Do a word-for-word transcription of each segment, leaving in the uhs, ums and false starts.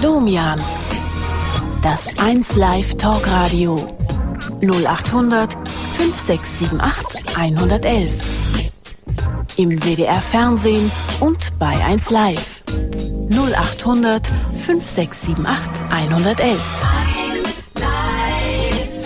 Domian. Das eins Live Talkradio. null achthundert fünf sechs sieben acht hundertelf. Im W D R Fernsehen und bei eins Live. null achthundert fünf sechs sieben acht hundertelf. eins Live.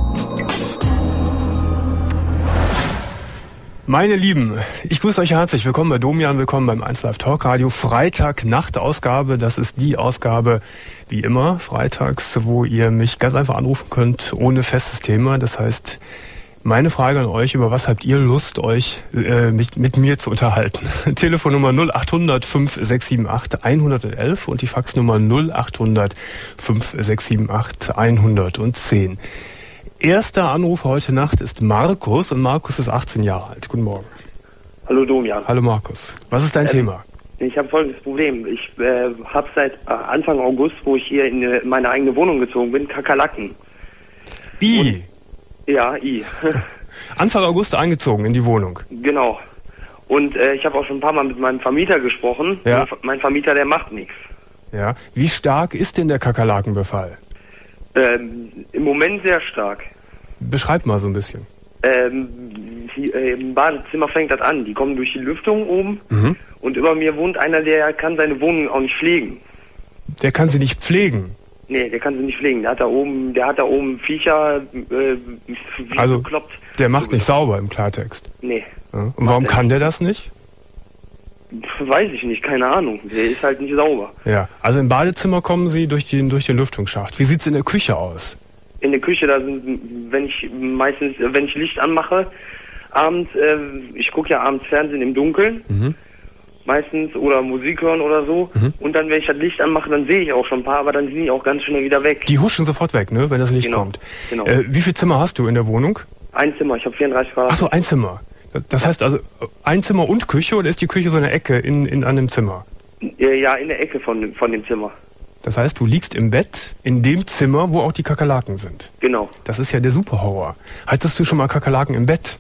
Meine Lieben, ich grüße euch herzlich. Willkommen bei Domian, willkommen beim eins Live Talkradio. Freitag Nachtausgabe, das ist die Ausgabe, wie immer, freitags, wo ihr mich ganz einfach anrufen könnt, ohne festes Thema. Das heißt, meine Frage an euch, über was habt ihr Lust, euch äh, mit, mit mir zu unterhalten? Telefonnummer null achthundert fünf sechs sieben acht hundertelf und die Faxnummer null achthundert fünf sechs sieben acht hundertzehn. Erster Anruf heute Nacht ist Markus und Markus ist achtzehn Jahre alt. Guten Morgen. Hallo Domian. Hallo Markus. Was ist dein äh, Thema? Ich habe folgendes Problem. Ich äh, habe seit äh, Anfang August, wo ich hier in, in meine eigene Wohnung gezogen bin, Kakerlaken. I? Und, ja, I. Anfang August eingezogen in die Wohnung? Genau. Und äh, ich habe auch schon ein paar Mal mit meinem Vermieter gesprochen. Ja. Mein Vermieter, der macht nichts. Ja. Wie stark ist denn der Kakerlakenbefall? Ähm, Im Moment sehr stark. Beschreib mal so ein bisschen. Ähm, die, äh, Im Badezimmer fängt das an. Die kommen durch die Lüftung oben. Mhm. Und über mir wohnt einer, der kann seine Wohnung auch nicht pflegen. Der kann sie nicht pflegen? Nee, der kann sie nicht pflegen. Der hat da oben, der hat da oben Viecher, äh, wie also, bekloppt. Der macht nicht sauber im Klartext? Nee. Ja. Und warum kann der das nicht? Weiß ich nicht, keine Ahnung. Der ist halt nicht sauber. Ja, also im Badezimmer kommen sie durch den, durch den Lüftungsschacht. Wie sieht's in der Küche aus? In der Küche, da sind, wenn ich meistens, wenn ich Licht anmache, abends, äh, ich gucke ja abends Fernsehen im Dunkeln, mhm. meistens, oder Musik hören oder so. Mhm. Und dann, wenn ich das Licht anmache, dann sehe ich auch schon ein paar, aber dann sind die auch ganz schnell wieder weg. Die huschen sofort weg, ne, wenn das Licht genau. kommt. Genau. Äh, wie viele Zimmer hast du in der Wohnung? Ein Zimmer, ich habe vierunddreißig Grad. Ach so, ein Zimmer. Das heißt also, ein Zimmer und Küche, oder ist die Küche so eine Ecke in, in einem Zimmer? Ja, in der Ecke von, von dem Zimmer. Das heißt, du liegst im Bett in dem Zimmer, wo auch die Kakerlaken sind. Genau. Das ist ja der Superhorror. Hattest du schon mal Kakerlaken im Bett?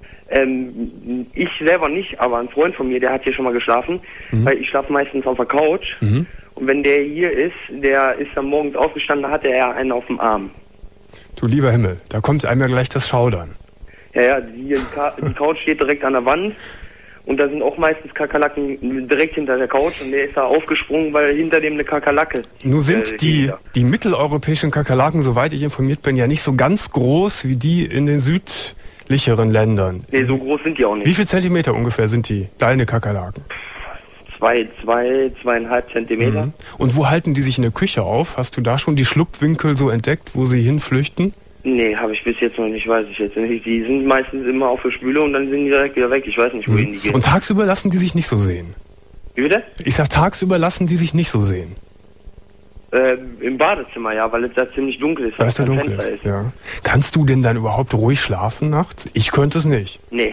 Ähm, ich selber nicht, aber ein Freund von mir, der hat hier schon mal geschlafen, mhm. weil ich schlafe meistens auf der Couch. Mhm. Und wenn der hier ist, der ist dann morgens aufgestanden, da hatte er einen auf dem Arm. Du lieber Himmel, da kommt einem ja gleich das Schaudern. Ja, ja, die, die Couch steht direkt an der Wand und da sind auch meistens Kakerlaken direkt hinter der Couch und der ist da aufgesprungen, weil hinter dem eine Kakerlake. Nun sind äh, die, die mitteleuropäischen Kakerlaken, soweit ich informiert bin, ja nicht so ganz groß wie die in den südlicheren Ländern. Nee, so groß sind die auch nicht. Wie viel Zentimeter ungefähr sind die, deine Kakerlaken? Zwei, zwei, zweieinhalb Zentimeter. Mhm. Und wo halten die sich in der Küche auf? Hast du da schon die Schlupfwinkel so entdeckt, wo sie hinflüchten? Nee, habe ich bis jetzt noch nicht, weiß ich jetzt nicht. Die sind meistens immer auf der Spüle und dann sind die direkt wieder weg. Ich weiß nicht, wohin mhm. die gehen. Und tagsüber lassen die sich nicht so sehen? Wie bitte? Ich sag, tagsüber lassen die sich nicht so sehen. Äh, im Badezimmer, ja, weil es da ziemlich dunkel ist. Weil es da dunkel ist, ist, ja. Kannst du denn dann überhaupt ruhig schlafen nachts? Ich könnte es nicht. Nee,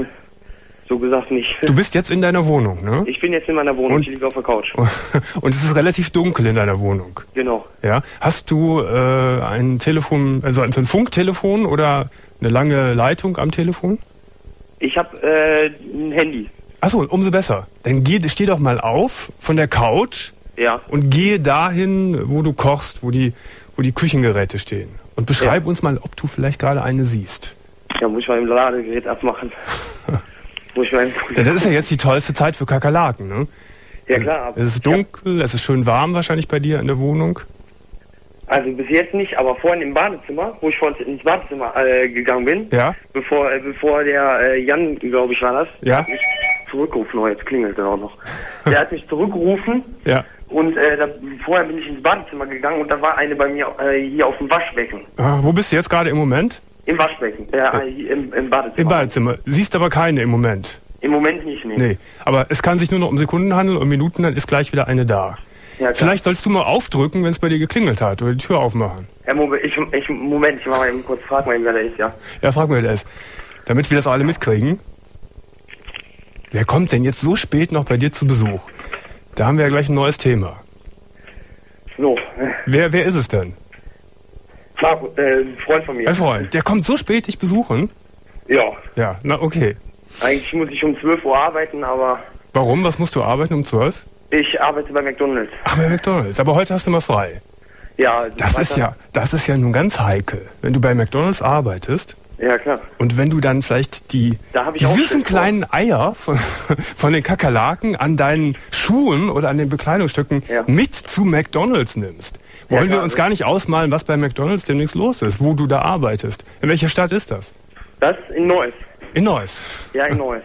so gesagt nicht. Du bist jetzt in deiner Wohnung, ne? Ich bin jetzt in meiner Wohnung, und, ich liege auf der Couch. Und es ist relativ dunkel in deiner Wohnung. Genau. Ja. Hast du äh, ein Telefon, also ein Funktelefon oder eine lange Leitung am Telefon? Ich habe äh, ein Handy. Achso, umso besser. Dann geh, steh doch mal auf von der Couch. Ja. Und gehe dahin, wo du kochst, wo die, wo die Küchengeräte stehen. Und beschreib ja. uns mal, ob du vielleicht gerade eine siehst. Ja, muss ich mal im Ladegerät abmachen. muss ich mal im ja, das ist ja jetzt die tollste Zeit für Kakerlaken, ne? Ja, klar. Es ist dunkel, ja. Es ist schön warm wahrscheinlich bei dir in der Wohnung. Also bis jetzt nicht, aber vorhin im Badezimmer, wo ich vorhin ins Badezimmer äh, gegangen bin, ja. bevor, äh, bevor der äh, Jan, glaube ich, war das, ja. hat mich zurückgerufen. Oh, jetzt klingelt er auch noch. Der hat mich zurückgerufen. Ja. Und äh, da, vorher bin ich ins Badezimmer gegangen und da war eine bei mir äh, hier auf dem Waschbecken. Ah, wo bist du jetzt gerade im Moment? Im Waschbecken, ja, äh, im, im Badezimmer. Im Badezimmer. Siehst aber keine im Moment? Im Moment nicht, nee. Nee, aber es kann sich nur noch um Sekunden handeln und Minuten, dann ist gleich wieder eine da. Ja, vielleicht sollst du mal aufdrücken, wenn es bei dir geklingelt hat, oder die Tür aufmachen. Ja, Moment, ich, ich, Moment, ich mach mal eben kurz, frag mal eben, wer der ist, ja. Ja, frag mal, wer der ist. Damit wir das alle mitkriegen. Wer kommt denn jetzt so spät noch bei dir zu Besuch? Da haben wir ja gleich ein neues Thema. So. Wer, wer ist es denn? Marco, äh, ein Freund von mir. Ein Freund. Der kommt so spät dich besuchen? Ja. Ja, na okay. Eigentlich muss ich um zwölf Uhr arbeiten, aber... Warum? Was musst du arbeiten um zwölf? Ich arbeite bei McDonald's. Ach, bei McDonald's. Aber heute hast du mal frei. Ja. Das ist ja, das ist ja nun ganz heikel. Wenn du bei McDonald's arbeitest. Ja, klar. Und wenn du dann vielleicht die, die süßen kleinen Eier von, von den Kakerlaken an deinen Schuhen oder an den Bekleidungsstücken ja. mit zu McDonald's nimmst, wollen ja, wir uns gar nicht ausmalen, was bei McDonald's demnächst los ist, wo du da arbeitest. In welcher Stadt ist das? Das in Neuss. In Neuss? Ja, in Neuss.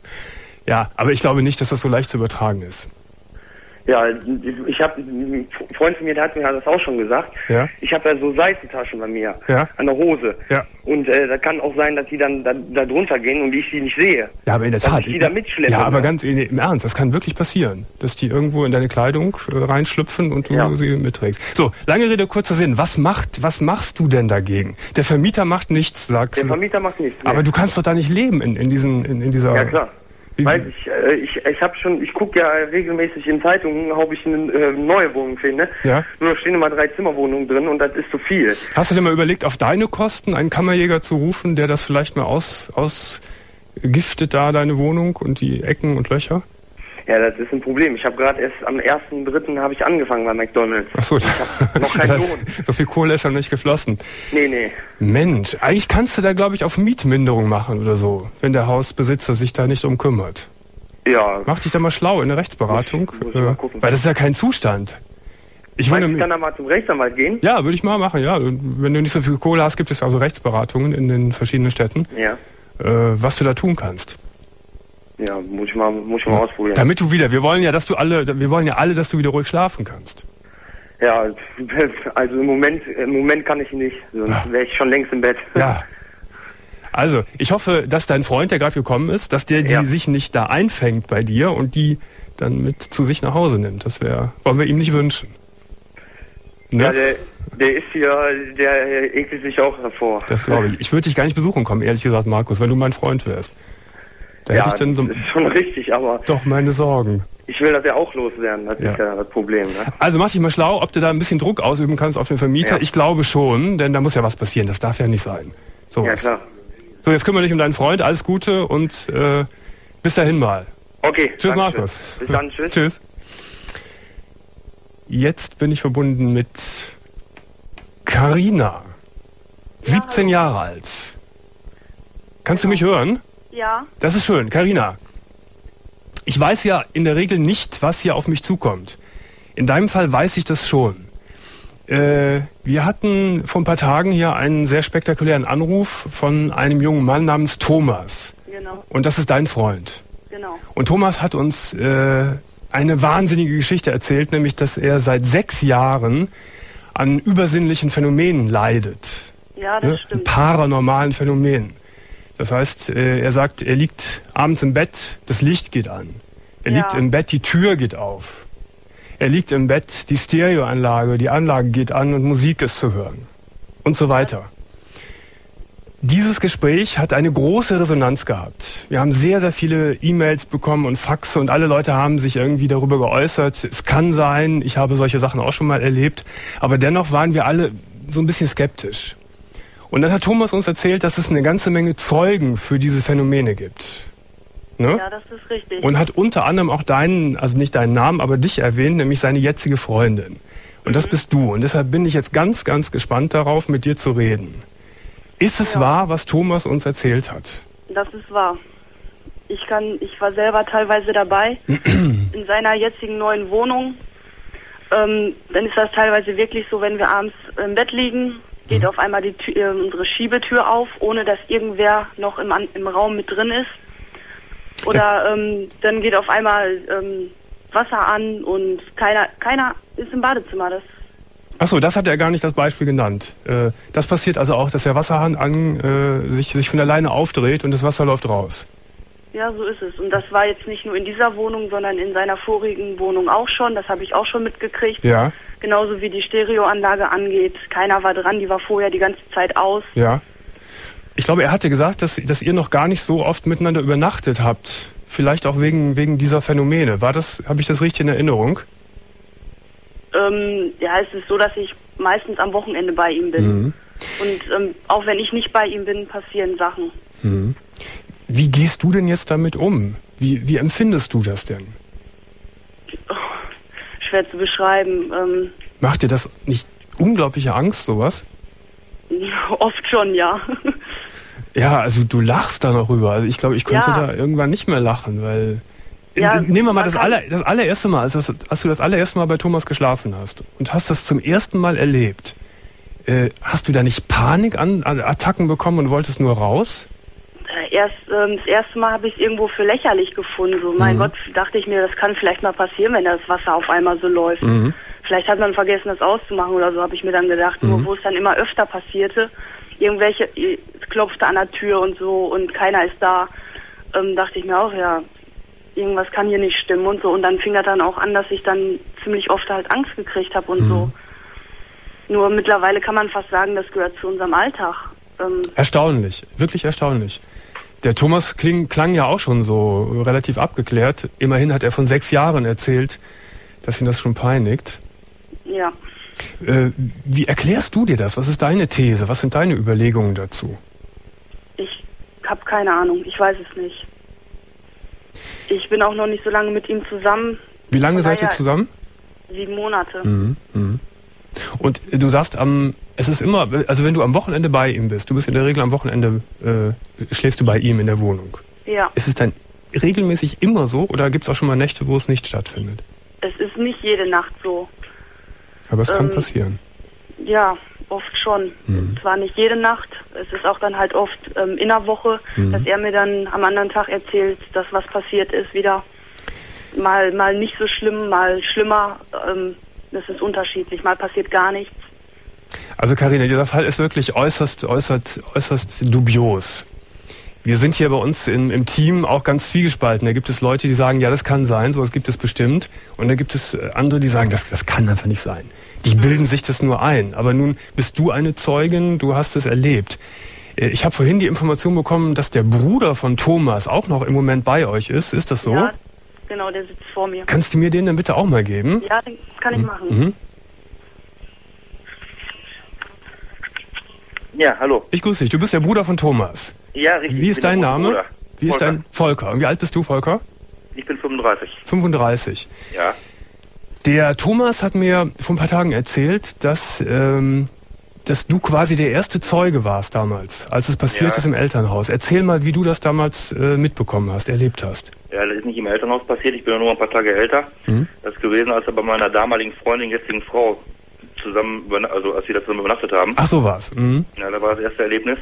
Ja, aber ich glaube nicht, dass das so leicht zu übertragen ist. Ja, ich habe, ein Freund von mir, der hat mir das auch schon gesagt. Ja. Ich habe ja so Seitentaschen bei mir ja. an der Hose. Ja. Und äh, da kann auch sein, dass die dann da, da drunter gehen und ich die nicht sehe. Ja, aber in der Tat. Ich die da mitschleppe. Ja, aber ganz im Ernst, das kann wirklich passieren, dass die irgendwo in deine Kleidung äh, reinschlüpfen und du ja. sie mitträgst. So, lange Rede, kurzer Sinn. Was macht, was machst du denn dagegen? Der Vermieter macht nichts, sagst du. Der Vermieter macht nichts. Nee. Aber du kannst doch da nicht leben in, in diesen, in, in dieser. Ja, klar. Weiß ich, äh, ich, ich habe schon, ich gucke ja regelmäßig in Zeitungen, ob ich eine äh, neue Wohnung finde. Ja. Nur da stehen immer drei Zimmerwohnungen drin und das ist zu viel. Hast du dir mal überlegt, auf deine Kosten einen Kammerjäger zu rufen, der das vielleicht mal aus, ausgiftet da, deine Wohnung und die Ecken und Löcher? Ja, das ist ein Problem. Ich habe gerade erst am ersten dritten habe ich angefangen bei McDonald's. Ach so, ich hab noch keinen Lohn. So viel Kohle ist ja noch nicht geflossen. Nee, nee. Mensch, eigentlich kannst du da, glaube ich, auf Mietminderung machen oder so, wenn der Hausbesitzer sich da nicht drum kümmert. Ja. Mach dich da mal schlau in der Rechtsberatung, muss ich, muss ich mal gucken. Weil das ist ja kein Zustand. Ich meine, ich kann da mal zum Rechtsanwalt gehen? Ja, würde ich mal machen, ja. Wenn du nicht so viel Kohle hast, gibt es also Rechtsberatungen in den verschiedenen Städten. Ja. Äh, was du da tun kannst. Ja, muss ich mal, muss ich mal ausprobieren. Damit du wieder, wir wollen ja, dass du alle, wir wollen ja alle, dass du wieder ruhig schlafen kannst. Ja, also im Moment, im Moment kann ich nicht, sonst wäre ich schon längst im Bett. Ja. Also, ich hoffe, dass dein Freund, der gerade gekommen ist, dass der die ja. sich nicht da einfängt bei dir und die dann mit zu sich nach Hause nimmt. Das wäre, wollen wir ihm nicht wünschen. Ne? Ja, der, der ist hier, der ekelt sich auch hervor. Das glaube ich. Ich würde dich gar nicht besuchen kommen, ehrlich gesagt, Markus, wenn du mein Freund wärst. Da ja, hätte ich dann so, das ist schon richtig, aber... Doch, meine Sorgen. Ich will das ja auch loswerden, das ja. ist ja das Problem. Ne? Also mach dich mal schlau, ob du da ein bisschen Druck ausüben kannst auf den Vermieter. Ja. Ich glaube schon, denn da muss ja was passieren, das darf ja nicht sein. So ja, was. Klar. So, jetzt kümmere dich um deinen Freund, alles Gute und äh, bis dahin mal. Okay. Tschüss, Markus. Bis dann, tschüss. Tschüss. Jetzt bin ich verbunden mit Carina, siebzehn ja, Jahre alt. Kannst genau. du mich hören? Ja. Das ist schön. Carina, ich weiß ja in der Regel nicht, was hier auf mich zukommt. In deinem Fall weiß ich das schon. Äh, wir hatten vor ein paar Tagen hier einen sehr spektakulären Anruf von einem jungen Mann namens Thomas. Genau. Und das ist dein Freund. Genau. Und Thomas hat uns äh, eine wahnsinnige Geschichte erzählt, nämlich, dass er seit sechs Jahren an übersinnlichen Phänomenen leidet. Ja, das ne? stimmt. Paranormalen Phänomenen. Das heißt, er sagt, er liegt abends im Bett, das Licht geht an. Er ja. liegt im Bett, die Tür geht auf. Er liegt im Bett, die Stereoanlage, die Anlage geht an und Musik ist zu hören. Und so weiter. Dieses Gespräch hat eine große Resonanz gehabt. Wir haben sehr, sehr viele E-Mails bekommen und Faxe und alle Leute haben sich irgendwie darüber geäußert. Es kann sein, ich habe solche Sachen auch schon mal erlebt. Aber dennoch waren wir alle so ein bisschen skeptisch. Und dann hat Thomas uns erzählt, dass es eine ganze Menge Zeugen für diese Phänomene gibt. Ne? Ja, das ist richtig. Und hat unter anderem auch deinen, also nicht deinen Namen, aber dich erwähnt, nämlich seine jetzige Freundin. Und mhm. das bist du. Und deshalb bin ich jetzt ganz, ganz gespannt darauf, mit dir zu reden. Ist es ja. wahr, was Thomas uns erzählt hat? Das ist wahr. Ich kann, ich war selber teilweise dabei in seiner jetzigen neuen Wohnung. Ähm, dann ist das teilweise wirklich so, wenn wir abends im Bett liegen, geht mhm. auf einmal die Tür, äh, unsere Schiebetür auf, ohne dass irgendwer noch im, im Raum mit drin ist. Oder ähm, dann geht auf einmal ähm, Wasser an und keiner, keiner ist im Badezimmer. Das Achso, das hat er gar nicht das Beispiel genannt. Äh, das passiert also auch, dass der Wasserhahn an, äh, sich, sich von alleine aufdreht und das Wasser läuft raus. Ja, so ist es. Und das war jetzt nicht nur in dieser Wohnung, sondern in seiner vorigen Wohnung auch schon. Das habe ich auch schon mitgekriegt. Ja. Genauso wie die Stereoanlage angeht. Keiner war dran, die war vorher die ganze Zeit aus. Ja. Ich glaube, er hatte gesagt, dass, dass ihr noch gar nicht so oft miteinander übernachtet habt. Vielleicht auch wegen, wegen dieser Phänomene. War das, habe ich das richtig in Erinnerung? Ähm, ja, es ist so, dass ich meistens am Wochenende bei ihm bin. Mhm. Und ähm, auch wenn ich nicht bei ihm bin, passieren Sachen. Mhm. Wie gehst du denn jetzt damit um? Wie, wie empfindest du das denn? schwer zu beschreiben. Ähm, Macht dir das nicht unglaubliche Angst, sowas? Oft schon, ja. Ja, also du lachst da noch rüber. Also ich glaube, ich könnte Ja. da irgendwann nicht mehr lachen, weil... Ja, Nehmen wir mal man das, kann- aller, das allererste Mal, also als du das allererste Mal bei Thomas geschlafen hast und hast das zum ersten Mal erlebt, äh, hast du da nicht Panik an, an Attacken bekommen und wolltest nur raus? Äh, Erst, ähm, das erste Mal habe ich es irgendwo für lächerlich gefunden. So, mein Mhm. Gott, dachte ich mir, das kann vielleicht mal passieren, wenn das Wasser auf einmal so läuft. Mhm. Vielleicht hat man vergessen, das auszumachen oder so, habe ich mir dann gedacht. Mhm. Nur wo es dann immer öfter passierte, irgendwelche, es klopfte an der Tür und so und keiner ist da, ähm, dachte ich mir auch, ja, irgendwas kann hier nicht stimmen und so. Und dann fing das dann auch an, dass ich dann ziemlich oft halt Angst gekriegt habe und Mhm. so. Nur mittlerweile kann man fast sagen, das gehört zu unserem Alltag. Ähm, Erstaunlich, wirklich erstaunlich. Der Thomas kling, klang ja auch schon so relativ abgeklärt. Immerhin hat er von sechs Jahren erzählt, dass ihn das schon peinigt. ja. Äh, wie erklärst du dir das? Was ist deine These? Was sind deine Überlegungen dazu? Ich habe keine Ahnung, ich weiß es nicht. Ich bin auch noch nicht so lange mit ihm zusammen. Wie lange Von seid ihr daher zusammen? Sieben Monate. Mhm, mhm. Und du sagst, am, es ist immer, also wenn du am Wochenende bei ihm bist, du bist in der Regel am Wochenende, äh, schläfst du bei ihm in der Wohnung. Ja, Ist es dann regelmäßig immer so oder gibt es auch schon mal Nächte, wo es nicht stattfindet? es ist nicht jede Nacht so. Aber es kann Ähm, passieren. Ja, oft schon. Mhm. Zwar nicht jede Nacht, es ist auch dann halt oft ähm, in der Woche, Mhm. dass er mir dann am anderen Tag erzählt, dass was passiert ist wieder. Mal, mal nicht so schlimm, mal schlimmer. Ähm, das ist unterschiedlich. Mal passiert gar nichts. Also Carina, dieser Fall ist wirklich äußerst, äußerst, äußerst dubios. Wir sind hier bei uns in, im Team auch ganz zwiegespalten. Da gibt es Leute, die sagen, ja, das kann sein, sowas gibt es bestimmt. Und da gibt es äh, andere, die sagen, das, das kann einfach nicht sein. Die bilden sich das nur ein. Aber nun bist du eine Zeugin, du hast es erlebt. Äh, Ich habe vorhin die Information bekommen, dass der Bruder von Thomas auch noch im Moment bei euch ist. Ist das so? Ja, genau, der sitzt vor mir. Kannst du mir den dann bitte auch mal geben? Ja, den kann ich machen. Mhm. Ja, hallo. Ich grüße dich. Du bist der Bruder von Thomas. Ja, richtig. Wie ich ist bin dein der Name? Bruder. Wie ist Volker. dein Volker? Und wie alt bist du, Volker? Ich bin fünfunddreißig. fünfunddreißig. Ja. Der Thomas hat mir vor ein paar Tagen erzählt, dass, ähm, dass du quasi der erste Zeuge warst damals, als es passiert Ja. ist im Elternhaus. Erzähl mal, wie du das damals äh, mitbekommen hast, erlebt hast. Ja, das ist nicht im Elternhaus passiert. Ich bin ja nur ein paar Tage älter. Mhm. Das ist gewesen, als wir bei meiner damaligen Freundin, jetzigen Frau, zusammen, überna- also als wir da zusammen übernachtet haben. Ach, so war's. Mhm. Ja, da war das erste Erlebnis.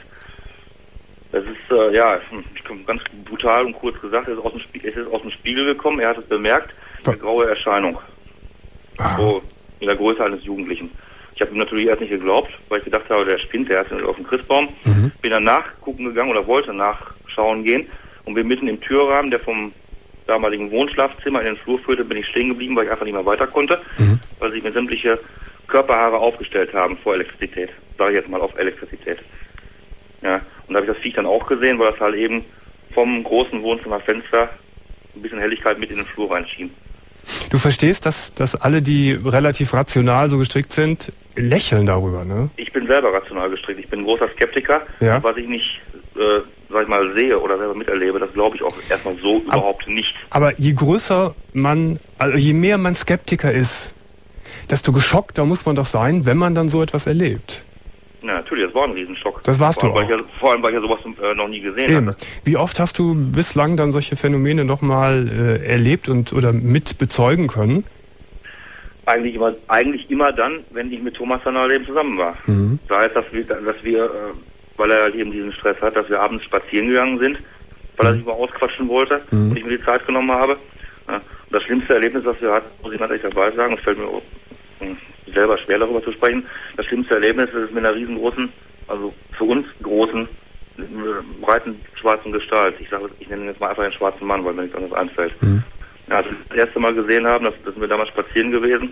Das ist, äh, ja, ganz brutal und kurz gesagt, es ist, aus dem Spie- es ist aus dem Spiegel gekommen. Er hat es bemerkt. Eine graue Erscheinung. Ah. So, in der Größe eines Jugendlichen. Ich habe ihm natürlich erst nicht geglaubt, weil ich gedacht habe, der spinnt, der ist auf dem Christbaum. Mhm. Bin dann nachgucken gegangen oder wollte nachschauen gehen und bin mitten im Türrahmen, der vom damaligen Wohnschlafzimmer in den Flur führte, bin ich stehen geblieben, weil ich einfach nicht mehr weiter konnte, Mhm. weil sich mir sämtliche Körperhaare aufgestellt haben vor Elektrizität. Sage ich jetzt mal auf Elektrizität. Ja, und da habe ich das Viech dann auch gesehen, weil das halt eben vom großen Wohnzimmerfenster ein bisschen Helligkeit mit in den Flur reinschien. Du verstehst, dass, dass alle, die relativ rational so gestrickt sind, lächeln darüber, ne? Ich bin selber rational gestrickt. Ich bin ein großer Skeptiker. Ja. Was ich nicht, äh, sag ich mal, sehe oder selber miterlebe, das glaube ich auch erstmal so überhaupt nicht. Aber je größer man, also je mehr man Skeptiker ist, desto geschockter muss man doch sein, wenn man dann so etwas erlebt. Ja, natürlich, das war ein Riesenschock. Das warst vor du allem, weil auch. ich ja, vor allem, weil ich ja sowas äh, noch nie gesehen Eben. hatte. Wie oft hast du bislang dann solche Phänomene nochmal äh, erlebt und oder mit bezeugen können? Eigentlich immer, eigentlich immer dann, wenn ich mit Thomas dann eben zusammen war. Mhm. Da heißt, dass wir, dass wir, äh, weil er halt eben diesen Stress hat, dass wir abends spazieren gegangen sind, weil er sich mal ausquatschen wollte Mhm. und ich mir die Zeit genommen habe. Ja, und das schlimmste Erlebnis, was wir hatten, muss ich natürlich dabei sagen, es fällt mir auch, mh, selber schwer darüber zu sprechen, das schlimmste Erlebnis ist mit einer riesengroßen, also für uns großen, äh, breiten schwarzen Gestalt. Ich sage, ich nenne ihn jetzt mal einfach den schwarzen Mann, weil mir nichts anderes einfällt. Mhm. Ja, als wir das erste Mal gesehen haben, das, das sind wir damals spazieren gewesen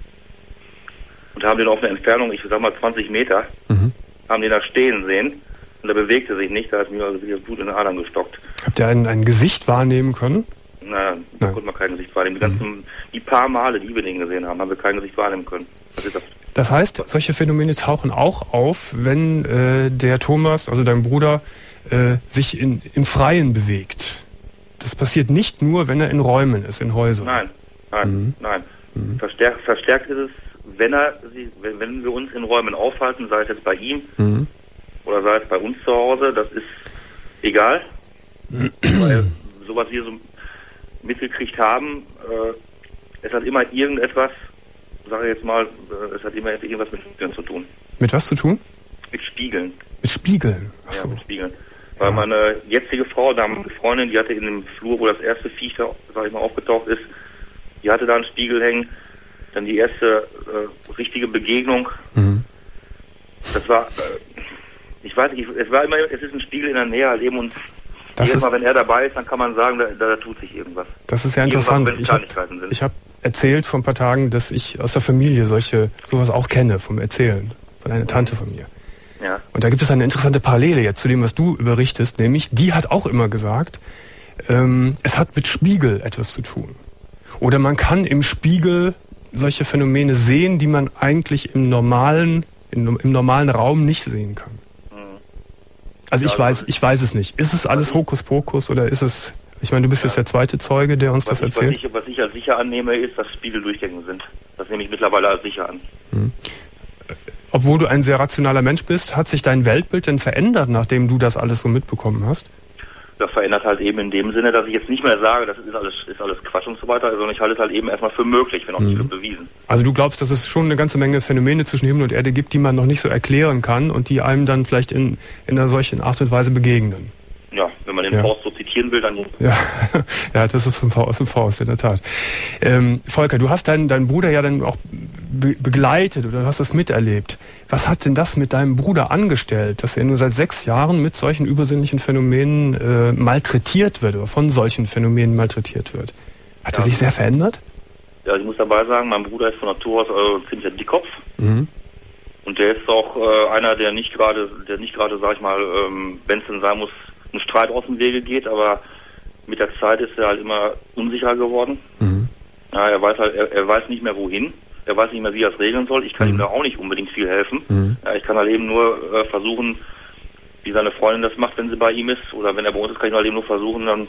und haben den auf eine Entfernung, ich sag mal zwanzig Meter, Mhm. haben den da stehen sehen und er bewegte sich nicht, da hat mir also das Blut in den Adern gestockt. Habt ihr ein, ein Gesicht wahrnehmen können? Naja, da Nein. konnte man kein Gesicht wahrnehmen. Die ganzen, die paar Male, die wir den gesehen haben, haben wir kein Gesicht wahrnehmen können. Das ist das. Das heißt, solche Phänomene tauchen auch auf, wenn äh, der Thomas, also dein Bruder, äh, sich in, im Freien bewegt. Das passiert nicht nur, wenn er in Räumen ist, in Häusern. Nein, nein, Mhm. nein. Mhm. Verstärkt, verstärkt ist es, wenn er, wenn, wenn wir uns in Räumen aufhalten, sei es jetzt bei ihm mhm. oder sei es bei uns zu Hause, das ist egal, weil so was wir so mitgekriegt haben, äh, es hat immer irgendetwas, sage ich jetzt mal, äh, es hat immer irgendwas mit Spiegeln zu tun. Mit was zu tun? Mit Spiegeln. Mit Spiegeln? Achso. Ja, mit Spiegeln. Weil ja. meine jetzige Frau, damalige Freundin, die hatte in dem Flur, wo das erste Viech da, sag ich mal, aufgetaucht ist, die hatte da einen Spiegel hängen. Dann die erste äh, richtige Begegnung. Mhm. Das war, äh, ich weiß nicht, es war immer, es ist ein Spiegel in der Nähe halt eben und das jedes Mal, wenn er dabei ist, dann kann man sagen, da, da tut sich irgendwas. Das ist ja interessant. Ich habe hab erzählt vor ein paar Tagen, dass ich aus der Familie solche sowas auch kenne, vom Erzählen, von einer Tante von mir. Ja. Und da gibt es eine interessante Parallele jetzt zu dem, was du berichtest, nämlich die hat auch immer gesagt, ähm, es hat mit Spiegel etwas zu tun. Oder man kann im Spiegel solche Phänomene sehen, die man eigentlich im normalen, im, im normalen Raum nicht sehen kann. Also ich weiß, ich weiß es nicht. Ist es alles Hokuspokus oder ist es, ich meine, du bist ja. jetzt der zweite Zeuge, der uns was das erzählt. Ich, was, ich, was ich als sicher annehme, ist, dass Spiegel Durchgänge sind. Das nehme ich mittlerweile als sicher an. Hm. Obwohl du ein sehr rationaler Mensch bist, hat sich dein Weltbild denn verändert, nachdem du das alles so mitbekommen hast? Das verändert halt eben in dem Sinne, dass ich jetzt nicht mehr sage, das ist alles, ist alles Quatsch und so weiter, sondern ich halte es halt eben erstmal für möglich, wenn auch nicht mhm. für bewiesen. Also du glaubst, dass es schon eine ganze Menge Phänomene zwischen Himmel und Erde gibt, die man noch nicht so erklären kann und die einem dann vielleicht in, in einer solchen Art und Weise begegnen? Ja, wenn man den ja. Faust so zitieren will, dann... Ja, ja, das ist aus dem Faust, in der Tat. Ähm, Volker, du hast deinen, deinen Bruder ja dann auch be- begleitet oder hast das miterlebt. Was hat denn das mit deinem Bruder angestellt, dass er nur seit sechs Jahren mit solchen übersinnlichen Phänomenen äh, malträtiert wird oder von solchen Phänomenen malträtiert wird? Hat ja, er sich sehr verändert? Ja, ich muss dabei sagen, mein Bruder ist von Natur aus äh, ziemlich ein Dickkopf. Mhm. Und der ist auch äh, einer, der nicht gerade, der nicht gerade, sag ich mal, ähm, wenn es denn sein muss, ein Streit aus dem Wege geht, aber mit der Zeit ist er halt immer unsicher geworden. Mhm. Ja, er weiß halt, er, er weiß nicht mehr wohin, er weiß nicht mehr, wie er es regeln soll. Ich kann mhm. ihm da auch nicht unbedingt viel helfen. Mhm. Ja, ich kann halt eben nur äh, versuchen, wie seine Freundin das macht, wenn sie bei ihm ist, oder wenn er bei uns ist, kann ich halt eben nur versuchen, dann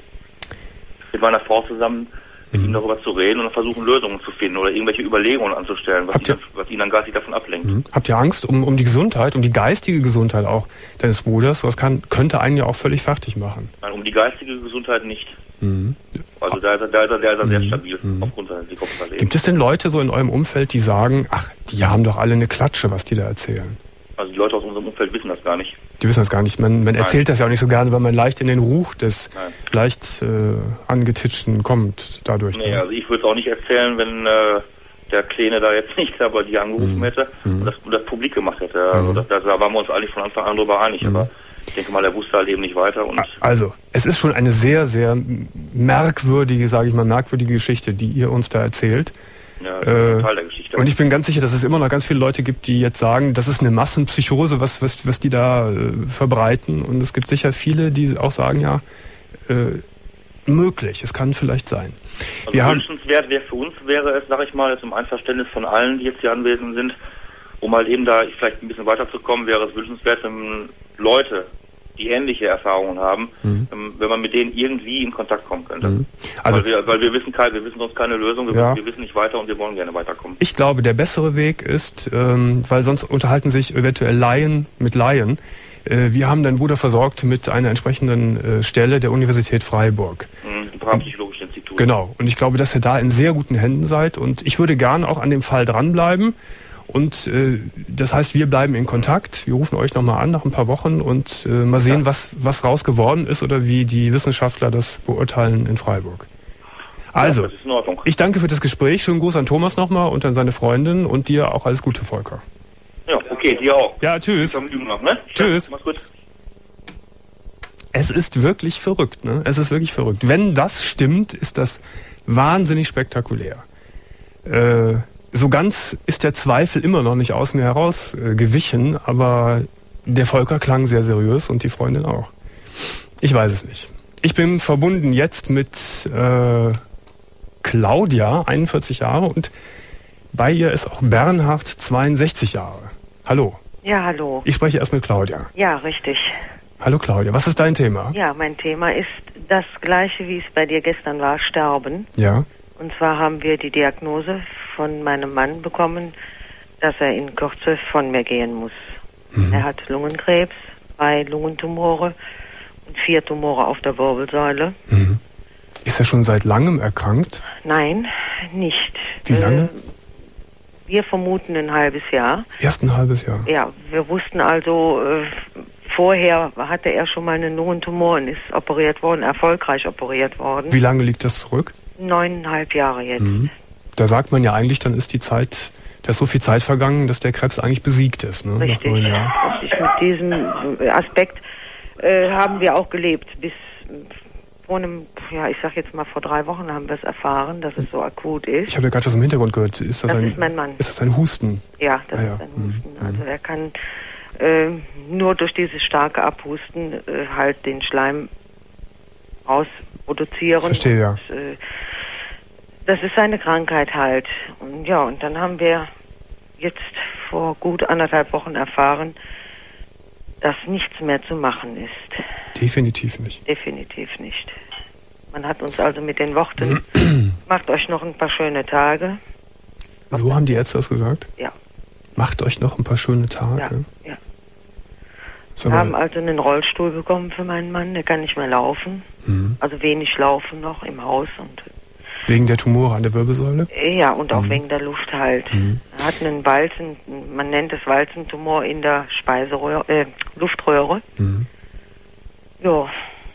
mit meiner Frau zusammen mit ihm darüber zu reden und versuchen, Lösungen zu finden oder irgendwelche Überlegungen anzustellen, was, ihn dann, was ihn dann geistig davon ablenkt. Mhm. Habt ihr Angst um, um die Gesundheit, um die geistige Gesundheit auch deines Bruders? Das kann, könnte einen ja auch völlig fertig machen. Nein, um die geistige Gesundheit nicht. Mhm. Also da ist er, da ist er, da ist er sehr mhm. stabil, mhm. aufgrund seines Kopfverlebens. Gibt es denn Leute so in eurem Umfeld, die sagen, ach, die haben doch alle eine Klatsche, was die da erzählen? Also die Leute aus unserem Umfeld wissen das gar nicht. Die wissen das gar nicht. Man, man erzählt das ja auch nicht so gerne, weil man leicht in den Ruch des Nein. leicht äh, angetitschten kommt dadurch. Nee, ne? Also ich würde es auch nicht erzählen, wenn äh, der Kleine da jetzt nicht aber die angerufen mhm. hätte mhm. und, das, und das publik gemacht hätte. Also mhm. das, da waren wir uns eigentlich von Anfang an drüber einig. Mhm. Aber ich denke mal, er wusste halt eben nicht weiter. Und also, es ist schon eine sehr, sehr merkwürdige, sage ich mal, merkwürdige Geschichte, die ihr uns da erzählt. Ja, das ist ein Teil der Geschichte. Und ich bin ganz sicher, dass es immer noch ganz viele Leute gibt, die jetzt sagen, das ist eine Massenpsychose, was, was, was die da äh, verbreiten. Und es gibt sicher viele, die auch sagen, ja, äh, möglich, es kann vielleicht sein. Also Wir wünschenswert wäre für uns, wäre es, sag ich mal, jetzt im Einverständnis von allen, die jetzt hier anwesend sind, um halt eben da vielleicht ein bisschen weiterzukommen, wäre es wünschenswert, wenn Leute, die ähnliche Erfahrungen haben, mhm. wenn man mit denen irgendwie in Kontakt kommen könnte. Mhm. Also, weil wir, weil wir wissen kein, wir wissen sonst keine Lösung, wir, ja. wir wissen nicht weiter und wir wollen gerne weiterkommen. Ich glaube, der bessere Weg ist, ähm, weil sonst unterhalten sich eventuell Laien mit Laien. Äh, wir haben deinen Bruder versorgt mit einer entsprechenden äh, Stelle der Universität Freiburg. Mhm, im Parapsychologischen Institut. Genau. Und ich glaube, dass ihr da in sehr guten Händen seid und ich würde gerne auch an dem Fall dranbleiben. Und äh, das heißt, wir bleiben in Kontakt. Wir rufen euch nochmal an nach ein paar Wochen und äh, mal sehen, ja. was was raus geworden ist oder wie die Wissenschaftler das beurteilen in Freiburg. Also, ja, das ist in Ordnung. Ich danke für das Gespräch. Schönen Gruß an Thomas nochmal und an seine Freundin und dir auch alles Gute, Volker. Ja, okay, dir auch. Ja, tschüss. Noch, ne? Tschüss. Mach's gut. Es ist wirklich verrückt, ne? Es ist wirklich verrückt. Wenn das stimmt, ist das wahnsinnig spektakulär. Äh... So ganz ist der Zweifel immer noch nicht aus mir heraus äh, gewichen, aber der Volker klang sehr seriös und die Freundin auch. Ich weiß es nicht. Ich bin verbunden jetzt mit äh, Claudia, einundvierzig Jahre, und bei ihr ist auch Bernhard, zweiundsechzig Jahre. Hallo. Ja, hallo. Ich spreche erst mit Claudia. Ja, richtig. Hallo Claudia, was ist dein Thema? Ja, mein Thema ist das gleiche, wie es bei dir gestern war, Sterben. Ja. Und zwar haben wir die Diagnose von meinem Mann bekommen, dass er in Kürze von mir gehen muss. Mhm. Er hat Lungenkrebs, drei Lungentumore und vier Tumore auf der Wirbelsäule. Mhm. Ist er schon seit langem erkrankt? Nein, nicht. Wie lange? Äh, wir vermuten ein halbes Jahr. Erst ein halbes Jahr? Ja, wir wussten also, äh, vorher hatte er schon mal einen Lungentumor und ist operiert worden, erfolgreich operiert worden. Wie lange liegt das zurück? Neuneinhalb Jahre jetzt. Mhm. Da sagt man ja eigentlich, dann ist die Zeit, da ist so viel Zeit vergangen, dass der Krebs eigentlich besiegt ist. Ne? Richtig. Richtig. Mit diesem Aspekt äh, haben wir auch gelebt. Bis vor einem, ja, ich sag jetzt mal vor drei Wochen haben wir es erfahren, dass es so akut ist. Ich habe ja gerade was im Hintergrund gehört. Ist das, das ein, ist mein Mann. Ist das ein Husten? Ja, das ah, ja. ist ein Husten. Mhm. Also er kann äh, nur durch dieses starke Abhusten äh, halt den Schleim rausproduzieren. Verstehe, ja. Und, äh, das ist seine Krankheit halt. Und ja, und dann haben wir jetzt vor gut anderthalb Wochen erfahren, dass nichts mehr zu machen ist. Definitiv nicht. Definitiv nicht. Man hat uns also mit den Worten, macht euch noch ein paar schöne Tage. So haben die Ärzte das gesagt? Ja. Macht euch noch ein paar schöne Tage? Ja, ja. So, wir haben also einen Rollstuhl bekommen für meinen Mann, der kann nicht mehr laufen. Mhm. Also wenig laufen noch im Haus. Und wegen der Tumore an der Wirbelsäule? Ja, und auch mhm. wegen der Luft halt. Mhm. Er hat einen Walzen, man nennt es Walzentumor in der Speiseröhre, äh, Luftröhre. Mhm. Ja.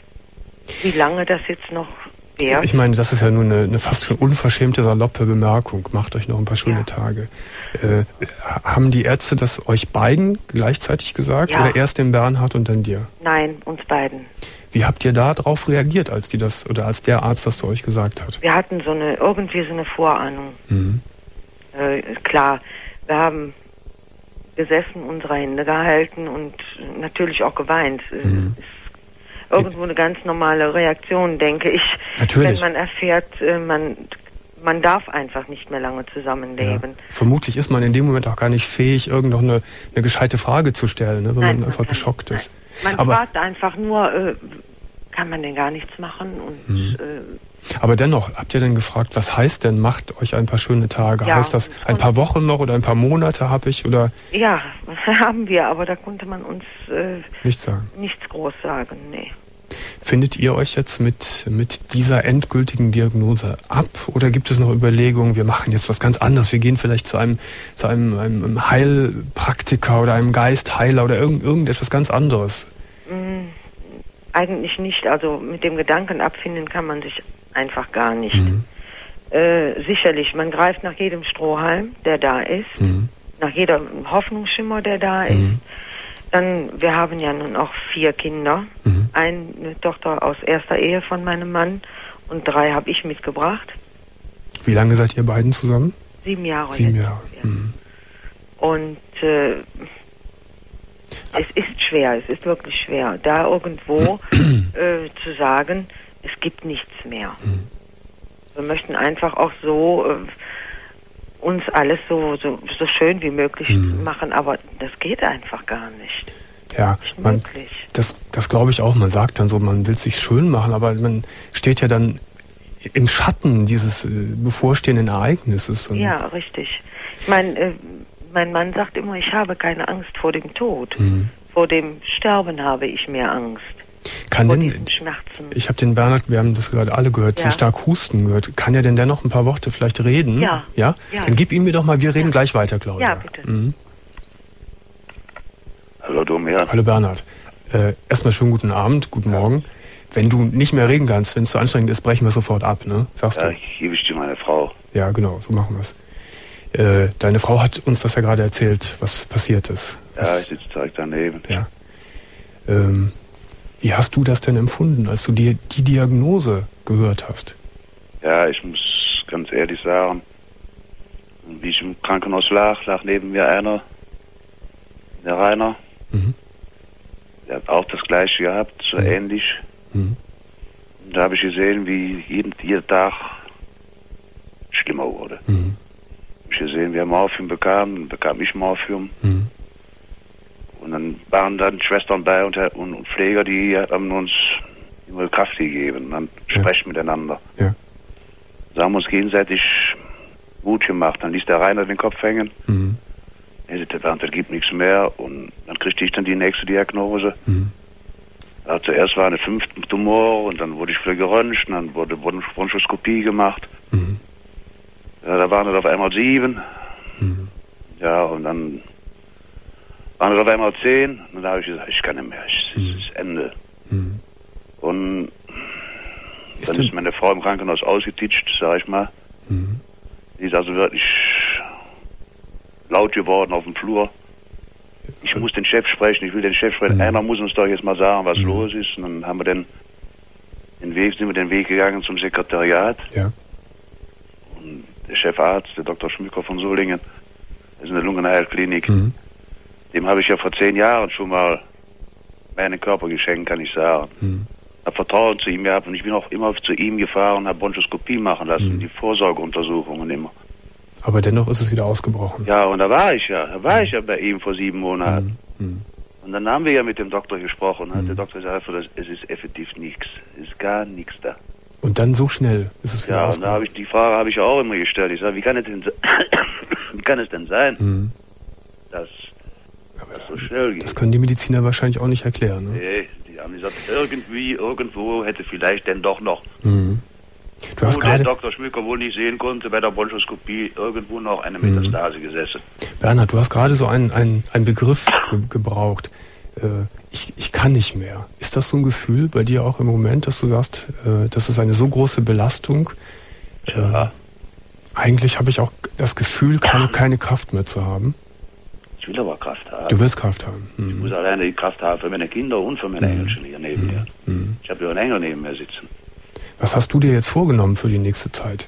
Wie lange das jetzt noch währt? Ich meine, das ist ja nur eine, eine fast schon unverschämte, saloppe Bemerkung. Macht euch noch ein paar schöne ja. Tage. Äh, haben die Ärzte das euch beiden gleichzeitig gesagt? Ja. Oder erst dem Bernhard und dann dir? Nein, uns beiden. Wie habt ihr da drauf reagiert, als die das oder als der Arzt das zu euch gesagt hat? Wir hatten so eine irgendwie so eine Vorahnung. Mhm. Äh, klar, wir haben gesessen, unsere Hände gehalten und natürlich auch geweint. Mhm. Ist irgendwo eine ganz normale Reaktion, denke ich. Natürlich. Wenn man erfährt, man, man darf einfach nicht mehr lange zusammenleben. Ja. Vermutlich ist man in dem Moment auch gar nicht fähig, irgend noch eine, eine gescheite Frage zu stellen, ne, wenn Nein, man einfach man geschockt kann, ist. Man Aber fragt einfach nur, äh, kann man denn gar nichts machen? Und, mhm. äh, Aber dennoch, habt ihr denn gefragt, was heißt denn, macht euch ein paar schöne Tage? Ja, heißt das, ein paar Wochen noch oder ein paar Monate habe ich? Oder? Ja, haben wir, aber da konnte man uns äh, nichts sagen. Nichts groß sagen, nee. Findet ihr euch jetzt mit, mit dieser endgültigen Diagnose ab oder gibt es noch Überlegungen, wir machen jetzt was ganz anderes, wir gehen vielleicht zu einem, zu einem, einem Heilpraktiker oder einem Geistheiler oder irgend, irgendetwas ganz anderes? Mm, eigentlich nicht, also mit dem Gedanken abfinden kann man sich einfach gar nicht. Mhm. Äh, sicherlich, man greift nach jedem Strohhalm, der da ist, mhm. nach jedem Hoffnungsschimmer, der da ist. Mhm. Dann, wir haben ja nun auch vier Kinder. Mhm. Eine Tochter aus erster Ehe von meinem Mann und drei habe ich mitgebracht. Wie lange seid ihr beiden zusammen? Sieben Jahre. Sieben jetzt. Jahre. Ja. Mhm. Und äh, es ist schwer, es ist wirklich schwer, da irgendwo äh, zu sagen, es gibt nichts mehr. Mhm. Wir möchten einfach auch so äh, uns alles so, so, so schön wie möglich mhm. machen, aber das geht einfach gar nicht. Ja, man, das, das glaube ich auch. Man sagt dann so, man will es sich schön machen, aber man steht ja dann im Schatten dieses äh, bevorstehenden Ereignisses. Und ja, richtig. Ich meine, äh, mein Mann sagt immer, ich habe keine Angst vor dem Tod. Mhm. Vor dem Sterben habe ich mehr Angst. Kann vor denn, diesen Schmerzen. Ich habe den Bernhard, wir haben das gerade alle gehört, ja. sehr stark husten gehört. Kann er denn dennoch ein paar Worte vielleicht reden? Ja. Ja? ja. Dann gib ihm mir doch mal, wir reden ja. gleich weiter, Claudia. Ja, bitte. Mhm. Hallo Domian. Hallo Bernhard. Äh, erstmal schönen guten Abend, guten ja. Morgen. Wenn du nicht mehr reden kannst, wenn es zu anstrengend ist, brechen wir sofort ab, ne? Sagst ja, du? ich gebe ich dir meine Frau. Ja, genau, so machen wir es. Äh, deine Frau hat uns das ja gerade erzählt, was passiert ist. Was, ja, ich sitze direkt daneben. Ja. Ähm, wie hast du das denn empfunden, als du dir die Diagnose gehört hast? Ja, ich muss ganz ehrlich sagen, wie ich im Krankenhaus lag, lag neben mir einer, der Rainer. Mhm. Der hat auch das Gleiche gehabt, so mhm. ähnlich. Mhm. Und da habe ich gesehen, wie jeden, jeden Tag schlimmer wurde. Mhm. Ich habe gesehen, wie er Morphium bekam, dann bekam ich Morphium. Mhm. Und dann waren dann Schwestern bei und, und, und Pfleger, die haben uns immer Kraft gegeben und dann ja. sprechen miteinander. Ja. Sagen wir uns gegenseitig, Mut gemacht. Dann ließ der Rainer den Kopf hängen. Mhm. Er sagte, Bernd, das gibt nichts mehr. Und dann kriegte ich dann die nächste Diagnose. Mhm. Ja, zuerst war eine fünfte Tumor und dann wurde ich wieder geröntgt und dann wurde Bronchoskopie gemacht. Mhm. Ja, da waren es auf einmal sieben. Mhm. Ja, und dann waren es auf einmal zehn. Und dann habe ich gesagt, ich kann nicht mehr, es Mhm. ist Ende. Mhm. Und Ist dann denn- ist meine Frau im Krankenhaus ausgetitscht, sag ich mal. Mhm. Die ist also wirklich laut geworden auf dem Flur. Ich muss den Chef sprechen, ich will den Chef sprechen. Mhm. Einer muss uns doch jetzt mal sagen, was Mhm. los ist. Und dann haben wir den, den Weg, sind wir den Weg gegangen zum Sekretariat. Ja. Und der Chefarzt, der Doktor Schmücker von Solingen, das ist eine Lungenheilklinik. Mhm. Dem habe ich ja vor zehn Jahren schon mal meinen Körper geschenkt, kann ich sagen. Mhm. Habe Vertrauen zu ihm gehabt und ich bin auch immer zu ihm gefahren, habe Bronchoskopie machen lassen, Mhm. die Vorsorgeuntersuchungen immer. Aber dennoch ist es wieder ausgebrochen. Ja, und da war ich ja, da war ich ja bei ihm vor sieben Monaten. Mhm. Mhm. Und dann haben wir ja mit dem Doktor gesprochen. Und hat Mhm. der Doktor gesagt, also, das- es ist effektiv nichts. Es ist gar nichts da. Und dann so schnell ist es wieder Ja, und da ausgebrochen. habe ich die Frage habe ich ja auch immer gestellt. Ich sage, wie kann es denn, se- wie kann es denn sein, Mhm. dass das so schnell geht? Das können die Mediziner wahrscheinlich auch nicht erklären. Ne? Nee, die haben gesagt, irgendwie, irgendwo hätte vielleicht denn doch noch, Mhm. Du hast wo der gerade, Doktor Schmücker wohl nicht sehen konnte, bei der Bronchoskopie irgendwo noch eine Mhm. Metastase gesessen. Bernhard, du hast gerade so einen, einen, einen Begriff ge gebraucht. Äh, ich, ich kann nicht mehr. Ist das so ein Gefühl bei dir auch im Moment, dass du sagst, äh, das ist eine so große Belastung? Ja. Äh, eigentlich habe ich auch das Gefühl, keine, keine Kraft mehr zu haben. Ich will aber Kraft haben. Du willst Kraft haben. Ich Mhm. muss alleine die Kraft haben für meine Kinder und für meine Mhm. Engelchen hier neben mir. Mhm. Ich habe ja einen Engel neben mir sitzen. Was hast du dir jetzt vorgenommen für die nächste Zeit?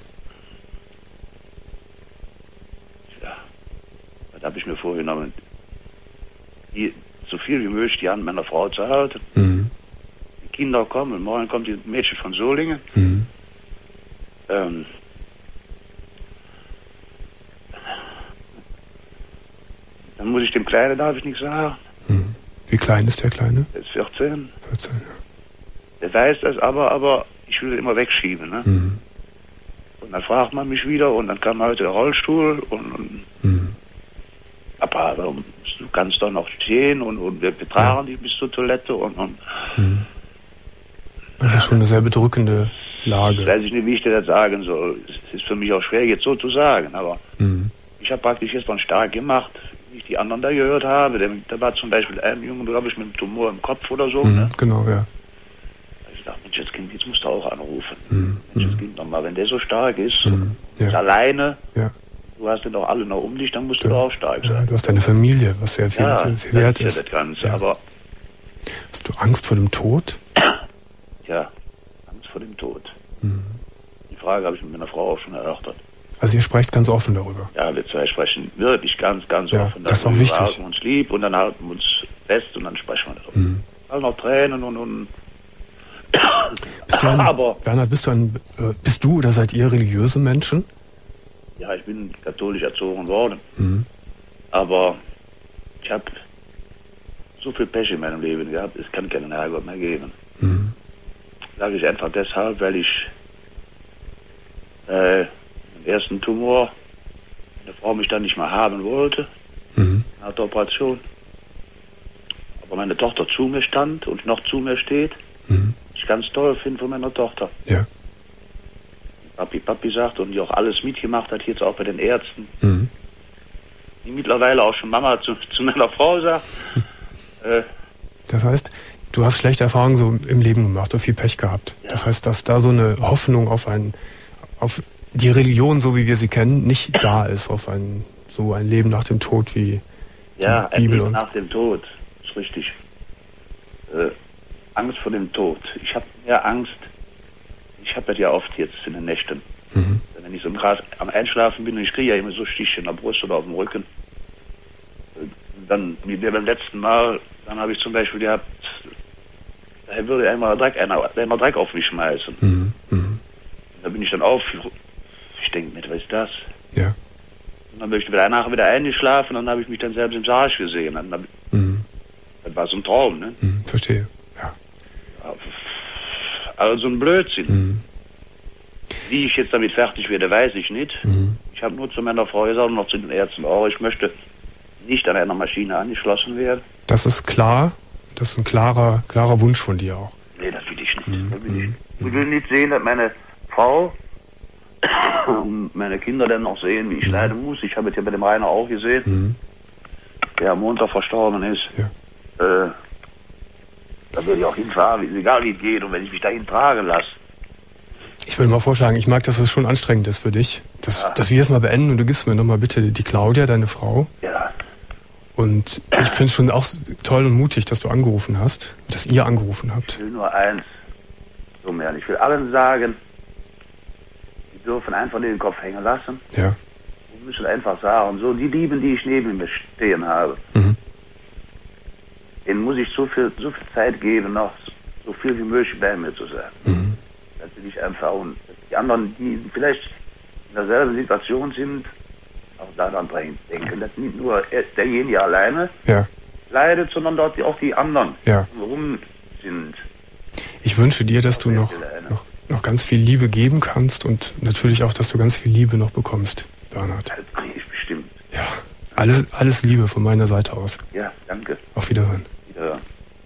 Ja, das habe ich mir vorgenommen, die, so viel wie möglich die Hand meiner Frau zu halten. Mhm. Die Kinder kommen, und morgen kommt die Mädchen von Solingen. Mhm. Ähm, dann muss ich dem Kleinen, darf ich nicht sagen, Mhm. Wie klein ist der Kleine? der ist vierzehn. vierzehn, Der weiß das aber, aber ich will das immer wegschieben. Ne? ja. Mhm. Und dann fragt man mich wieder und dann kam heute der Rollstuhl und, und Mhm. Papa, warum, du kannst doch noch stehen und, und wir betragen dich bis zur Toilette und, und Mhm. Das ist schon eine sehr bedrückende Lage. weiß ich nicht, wie ich dir das sagen soll. Es ist für mich auch schwer, jetzt so zu sagen, aber Mhm. ich habe praktisch jetzt mal stark gemacht, wie ich die anderen da gehört habe. Der, da war zum Beispiel ein Junge, glaube ich, mit einem Tumor im Kopf oder so. Mhm. Ne? Genau, ja. Ich dachte, Mensch, das Kind, jetzt musst du auch anrufen. Mhm. Mensch, das Kind nochmal, wenn der so stark ist, Mhm. ist Ja. alleine, Ja. du hast den doch alle noch um dich, dann musst du Ja. doch auch stark Ja, sein. du hast deine Familie, was sehr viel, Ja, sehr viel wert das ist ja ist. das Ganze, Ja. aber Hast du Angst vor dem Tod? ja, Angst vor dem Tod. Mhm. Die Frage habe ich mit meiner Frau auch schon erörtert. Also ihr sprecht ganz offen darüber. Ja, wir zwei sprechen wirklich ganz, ganz Ja, offen. das ist auch Wir wichtig. halten uns lieb und dann halten wir uns fest und dann sprechen wir darüber. Mhm. All noch Tränen und, und Bist du ein, aber Bernhard, bist du ein, äh, bist du oder seid ihr religiöse Menschen? ja, ich bin katholisch erzogen worden, Mhm. aber ich habe so viel Pech in meinem Leben gehabt, es kann keinen Herrgott mehr geben. Mhm. Sage ich einfach deshalb, weil ich äh, den ersten Tumor, meine Frau mich dann nicht mehr haben wollte, Mhm. nach der Operation, aber meine Tochter zu mir stand und noch zu mir steht, Mhm. ich ganz toll finde von meiner Tochter. Ja. Papi, Papi sagt und die auch alles mitgemacht hat, jetzt auch bei den Ärzten, Mhm. die mittlerweile auch schon Mama zu, zu meiner Frau sagt. äh, Das heißt, du hast schlechte Erfahrungen so im Leben gemacht und viel Pech gehabt. Ja. Das heißt, dass da so eine Hoffnung auf ein, auf die Religion, so wie wir sie kennen, nicht da ist, auf ein, so ein Leben nach dem Tod wie ja, die ein Bibel Leben und nach dem Tod, ist richtig. Äh, Angst vor dem Tod. Ich habe mehr Angst, ich habe das ja oft jetzt in den Nächten. Mhm. Wenn ich so im Gras am Einschlafen bin und ich kriege ja immer so Stiche in der Brust oder auf dem Rücken. Äh, Dann, wie beim letzten Mal, dann habe ich zum Beispiel gehabt, da würde einmal Dreck, einer, einmal Dreck auf mich schmeißen. Mhm. Mhm. Da bin ich dann auf, ich denke mir, was ist das? Ja. Und dann bin ich wieder nachher wieder eingeschlafen und dann habe ich mich dann selbst im Sarg gesehen. Dann, hab- Mhm. das war so ein Traum, ne? Mhm. Verstehe. Ja. Also so ein Blödsinn. Mhm. Wie ich jetzt damit fertig werde, weiß ich nicht. Mhm. Ich Ich habe nur zu meiner Frau gesagt und noch zu den Ärzten auch, ich möchte nicht an einer Maschine angeschlossen werden. Das ist klar. Das ist ein klarer, klarer Wunsch von dir auch. Nee, das will ich nicht. Mhm. Das will ich, ich will nicht sehen, dass meine Frau und meine Kinder dann noch sehen, wie ich mhm. leiden muss. Ich habe es ja bei dem Rainer auch gesehen, Mhm. der am Montag verstorben ist. Ja. Äh, da würde ich auch hinfahren, egal wie es geht, und wenn ich mich dahin tragen lasse. Ich würde mal vorschlagen, ich mag, dass es schon anstrengend ist für dich, dass, Ja. dass wir es mal beenden und du gibst mir nochmal bitte die Claudia, deine Frau. Ja. Und ich finde es schon auch toll und mutig, dass du angerufen hast, dass ihr angerufen Ich habt. will nur eins, so mehr. Ich will allen sagen, die dürfen einfach den Kopf hängen lassen Ja. und müssen einfach sagen, so die Lieben, die ich neben mir stehen habe, Mhm. denen muss ich so viel, so viel Zeit geben, noch so viel wie möglich bei mir zu sein. Mhm. Das will ich einfach. Und die anderen, die vielleicht in derselben Situation sind, auch daran denken, dass nicht nur derjenige alleine Ja. leidet, sondern dort auch die anderen Ja. rum sind. Ich wünsche dir, dass du noch, noch, noch ganz viel Liebe geben kannst und natürlich auch, dass du ganz viel Liebe noch bekommst, Bernhard. Das kriege ich bestimmt. Ja. Alles, alles Liebe von meiner Seite aus. Ja, danke. Auf Wiederhören. Wiederhören.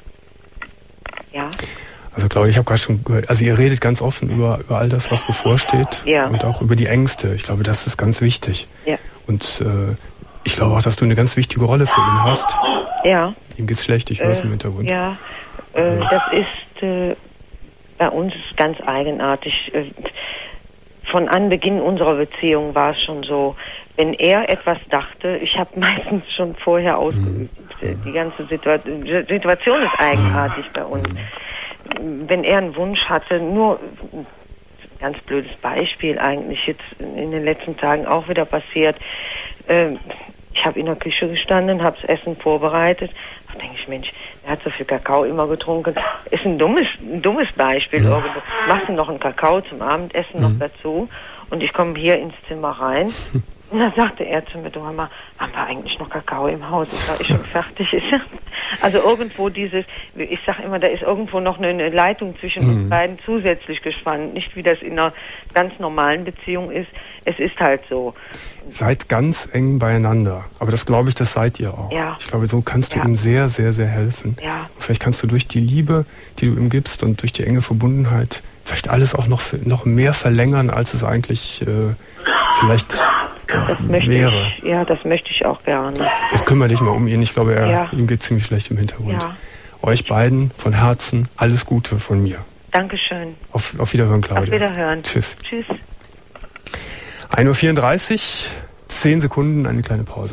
Ja. Also Claudia, ich habe gerade schon gehört, also ihr redet ganz offen über, über all das, was bevorsteht. Ja. Und auch über die Ängste. Ich glaube, das ist ganz wichtig. Ja. Und äh, ich glaube auch, dass du eine ganz wichtige Rolle für ihn hast. Ja. Ihm geht's schlecht, ich weiß im Hintergrund. Ja, äh, das ist äh, bei uns ganz eigenartig. Äh, von Anbeginn unserer Beziehung war es schon so, wenn er etwas dachte, ich habe meistens schon vorher ausgeübt. Mhm. Die ganze Situa die Situation ist eigenartig bei uns. Wenn er einen Wunsch hatte, nur ein ganz blödes Beispiel eigentlich jetzt in den letzten Tagen auch wieder passiert. Äh, ich habe in der Küche gestanden, habe das Essen vorbereitet. Da denke ich, Mensch, er hat so viel Kakao immer getrunken. Ist ein dummes, ein dummes Beispiel. Mhm. Irgendwo. Machst du noch einen Kakao zum Abendessen noch Mhm. dazu? Und ich komme hier ins Zimmer rein. Und dann sagte er zu mir, du Mama, haben wir eigentlich noch Kakao im Haus? Ich sag, ich schon fertig ist. Also irgendwo dieses, ich sag immer, da ist irgendwo noch eine, eine Leitung zwischen Mhm. uns beiden zusätzlich gespannt. Nicht wie das in einer ganz normalen Beziehung ist. Es ist halt so. Seid ganz eng beieinander. Aber das glaube ich, das seid ihr auch. Ja. Ich glaube, so kannst du Ja. ihm sehr, sehr, sehr helfen. Ja. Und vielleicht kannst du durch die Liebe, die du ihm gibst und durch die enge Verbundenheit vielleicht alles auch noch, noch mehr verlängern, als es eigentlich äh, vielleicht Das möchte wäre. ich, ja, das möchte ich auch gerne. Jetzt kümmere dich mal um ihn. Ich glaube, er, Ja. ihm geht ziemlich schlecht im Hintergrund. Ja. Euch beiden von Herzen alles Gute von mir. Dankeschön. Auf, auf Wiederhören, Claudia. Auf Wiederhören. Tschüss. Tschüss. ein Uhr vierunddreißig, zehn Sekunden, eine kleine Pause.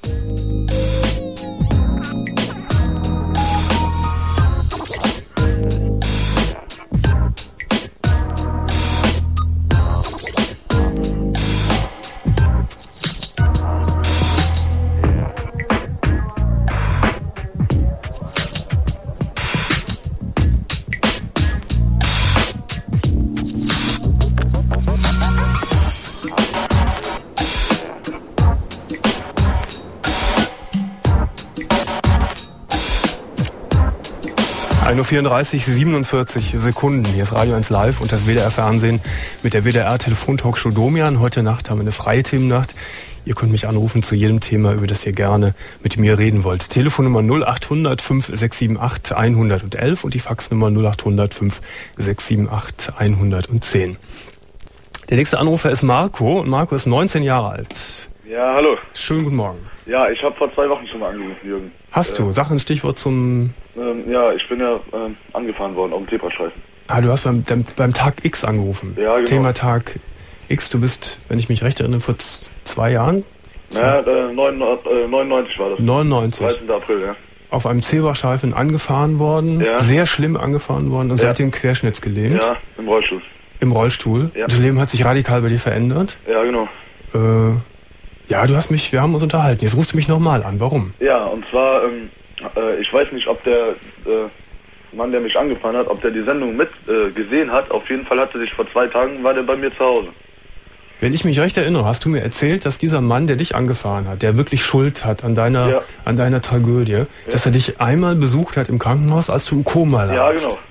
ein Uhr vierunddreißig, siebenundvierzig Sekunden. Hier ist Radio eins Live und das W D R-Fernsehen mit der W D R-Telefontalkshow Domian. Heute Nacht haben wir eine freie Themennacht. Ihr könnt mich anrufen zu jedem Thema, über das ihr gerne mit mir reden wollt. Telefonnummer null acht hundert, fünf sechs sieben acht, hundertelf und die Faxnummer null acht hundert, fünf sechs sieben acht, hundertzehn. Der nächste Anrufer ist Marco und Marco ist neunzehn Jahre alt. Ja, hallo. Schönen guten Morgen. Ja, ich habe vor zwei Wochen schon mal angerufen, Jürgen. Hast du? Sag ein Stichwort zum... Ähm, ja, ich bin ja ähm, angefahren worden auf dem Zebrastreifen. Ah, du hast beim, beim, beim Tag X angerufen. Ja, genau. Thema Tag X. Du bist, wenn ich mich recht erinnere, vor z- zwei Jahren? Ja, äh, neunundneunzig war das. neunundneunzig. dreizehnten April, ja. Auf einem Zebrastreifen angefahren worden, Ja. sehr schlimm angefahren worden und Ja. seitdem querschnittsgelähmt. Ja, im Rollstuhl. Im Rollstuhl. Ja. Das Leben hat sich radikal bei dir verändert. Ja, genau. Äh, ja, du hast mich, wir haben uns unterhalten. Jetzt rufst du mich nochmal an. Warum? Ja, und zwar, ähm, äh, ich weiß nicht, ob der äh, Mann, der mich angefahren hat, ob der die Sendung mit äh, gesehen hat. Auf jeden Fall hatte sich vor zwei Tagen, war der bei mir zu Hause. Wenn ich mich recht erinnere, hast du mir erzählt, dass dieser Mann, der dich angefahren hat, der wirklich Schuld hat an deiner, Ja. an deiner Tragödie, dass er dich einmal besucht hat im Krankenhaus, als du im Koma lagst. Ja, genau.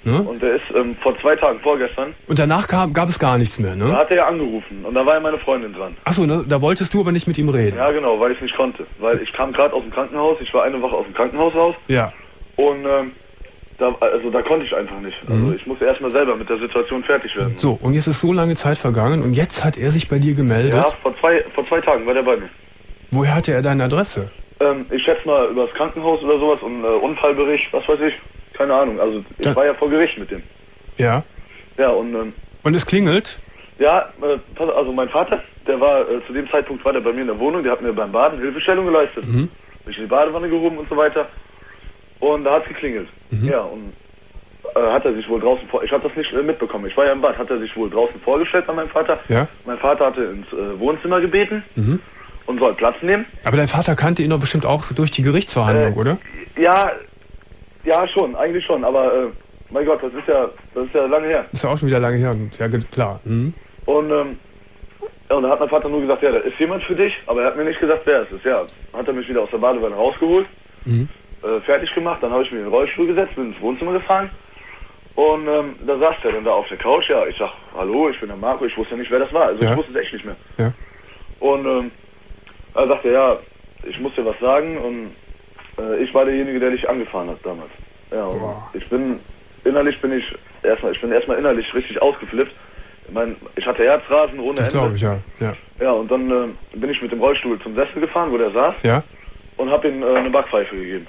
Ne? Und der ist ähm, vor zwei Tagen, vorgestern, Und danach kam, gab es gar nichts mehr, da ne? hat er ja angerufen und da war ja meine Freundin dran. Achso, ne, da wolltest du aber nicht mit ihm reden. Ja, genau, weil ich nicht konnte. Weil ich kam gerade aus dem Krankenhaus, ich war eine Woche aus dem Krankenhaus raus Ja. und ähm, da, also da konnte ich einfach nicht. Also Mhm. ich musste erstmal selber mit der Situation fertig werden. So, und jetzt ist so lange Zeit vergangen und jetzt hat er sich bei dir gemeldet. Ja, vor zwei, vor zwei Tagen war der bei mir. Woher hatte er deine Adresse? Ähm, ich schätze mal über das Krankenhaus oder sowas und äh, Unfallbericht, was weiß ich. Keine Ahnung, also ich Da- war ja vor Gericht mit dem. Ja. Ja, und ähm, Und es klingelt? ja, äh, pass- also mein Vater, der war, äh, zu dem Zeitpunkt war der bei mir in der Wohnung, der hat mir beim Baden Hilfestellung geleistet. Mhm. Mich in die Badewanne gehoben und so weiter. Und da hat's geklingelt. Mhm. Ja, und äh, hat er sich wohl draußen vor... Ich habe das nicht äh, mitbekommen. Ich war ja im Bad. Hat er sich wohl draußen vorgestellt bei meinem Vater. Ja. Mein Vater hatte ins äh, Wohnzimmer gebeten Mhm. und soll Platz nehmen. Aber dein Vater kannte ihn doch bestimmt auch durch die Gerichtsverhandlung, Äh, oder? Ja, ja schon, eigentlich schon. Aber äh, mein Gott, das ist ja, das ist ja lange her. Ist ja auch schon wieder lange her. Ja, ge- klar. Mhm. Und, ähm, ja, und da hat mein Vater nur gesagt, ja, da ist jemand für dich, aber er hat mir nicht gesagt, wer es ist. Ja, hat er mich wieder aus der Badewanne rausgeholt, Mhm. äh, fertig gemacht, dann habe ich mir in den Rollstuhl gesetzt, bin ins Wohnzimmer gefahren und ähm, da saß der dann da auf der Couch. Ja, ich sag, hallo, ich bin der Marco, ich wusste nicht, wer das war. Also Ja. ich wusste es echt nicht mehr. Ja. Und ähm, er sagte, ja, ich muss dir was sagen und äh, ich war derjenige, der dich angefahren hat damals. Ja, und Boah. ich bin, innerlich bin ich erstmal, ich bin erstmal innerlich richtig ausgeflippt. Ich mein, ich hatte Herzrasen ohne Das Ende. glaube ich, ja. Ja. Ja, und dann äh, bin ich mit dem Rollstuhl zum Sessel gefahren, wo der saß, Ja? und habe ihm äh, eine Backpfeife gegeben.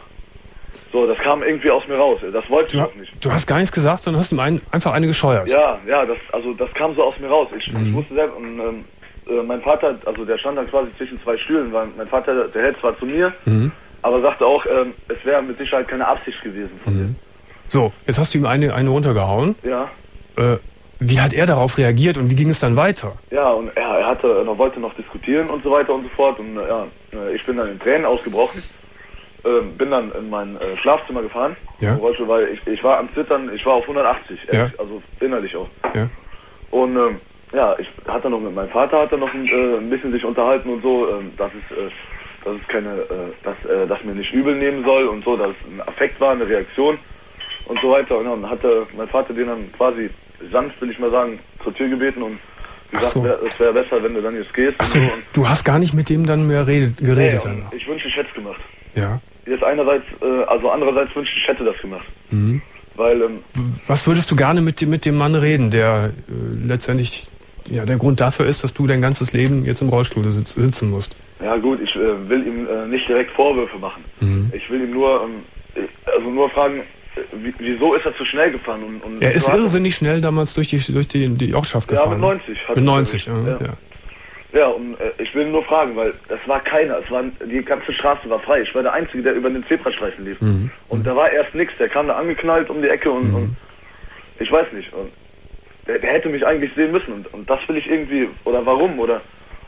So, das kam irgendwie aus mir raus. Das wollte Du, ich ha- auch nicht. du hast gar nichts gesagt, sondern hast ihm ein, einfach eine gescheuert. Ja, ja, das, also das kam so aus mir raus. Ich, Mhm. ich wusste selbst, und ähm, äh, mein Vater, also der stand dann quasi zwischen zwei Stühlen, weil mein Vater, der hält zwar zu mir, Mhm. aber sagte auch, ähm, es wäre mit Sicherheit keine Absicht gewesen von Mhm. So, jetzt hast du ihm eine, eine runtergehauen. mir. Ja, Äh, wie hat er darauf reagiert und wie ging es dann weiter? ja, und er, er hatte, er wollte noch diskutieren und so weiter und so fort. Und äh, ja, äh, ich bin dann in Tränen ausgebrochen, ähm, bin dann in mein äh, Schlafzimmer gefahren, Ja. im Rollstuhl, weil ich, ich war am Zittern, ich war auf hundertachtzig, Ja. ehrlich, also innerlich auch. Ja. Und ähm, ja, ich hatte noch mit meinem Vater hat er noch ein, äh, ein bisschen sich unterhalten und so, ähm, dass es, äh, dass es keine, äh, dass, äh, dass mir nicht übel nehmen soll und so, dass es ein Affekt war, eine Reaktion und so weiter. Und dann hatte mein Vater den dann quasi sanft, will ich mal sagen, zur Tür gebeten und Ach gesagt, so. wär, es wäre besser, wenn du dann jetzt gehst. Achso, Und so. Und, du hast gar nicht mit dem dann mehr redet, geredet nee, dann. und ich wünschte, ich hätte es gemacht. Ja. Jetzt einerseits, äh, also andererseits wünschte ich, ich hätte das gemacht. Mhm. Weil, ähm, Was würdest du gerne mit, dem- mit dem Mann reden, der äh, letztendlich ja, der Grund dafür ist, dass du dein ganzes Leben jetzt im Rollstuhl sitz, sitzen musst? ja gut, ich äh, will ihm äh, nicht direkt Vorwürfe machen. Mhm. Ich will ihm nur, ähm, ich- also nur fragen, äh, wie, wieso ist er zu schnell gefahren? Und, und Er ist wieso hat irrsinnig schnell damals durch die, durch die, die Ortschaft Ja, gefahren. mit neunzig. hat Mit er neunzig, ja. gesagt. ja. ja. Ja, und äh, ich will nur fragen, weil es war keiner, es war, die ganze Straße war frei. Ich war der Einzige, der über den Zebrastreifen lief. Mhm. Und da war erst nichts, der kam da angeknallt um die Ecke und, Mhm. und ich weiß nicht. Und der, der hätte mich eigentlich sehen müssen und, und das will ich irgendwie, oder warum, oder,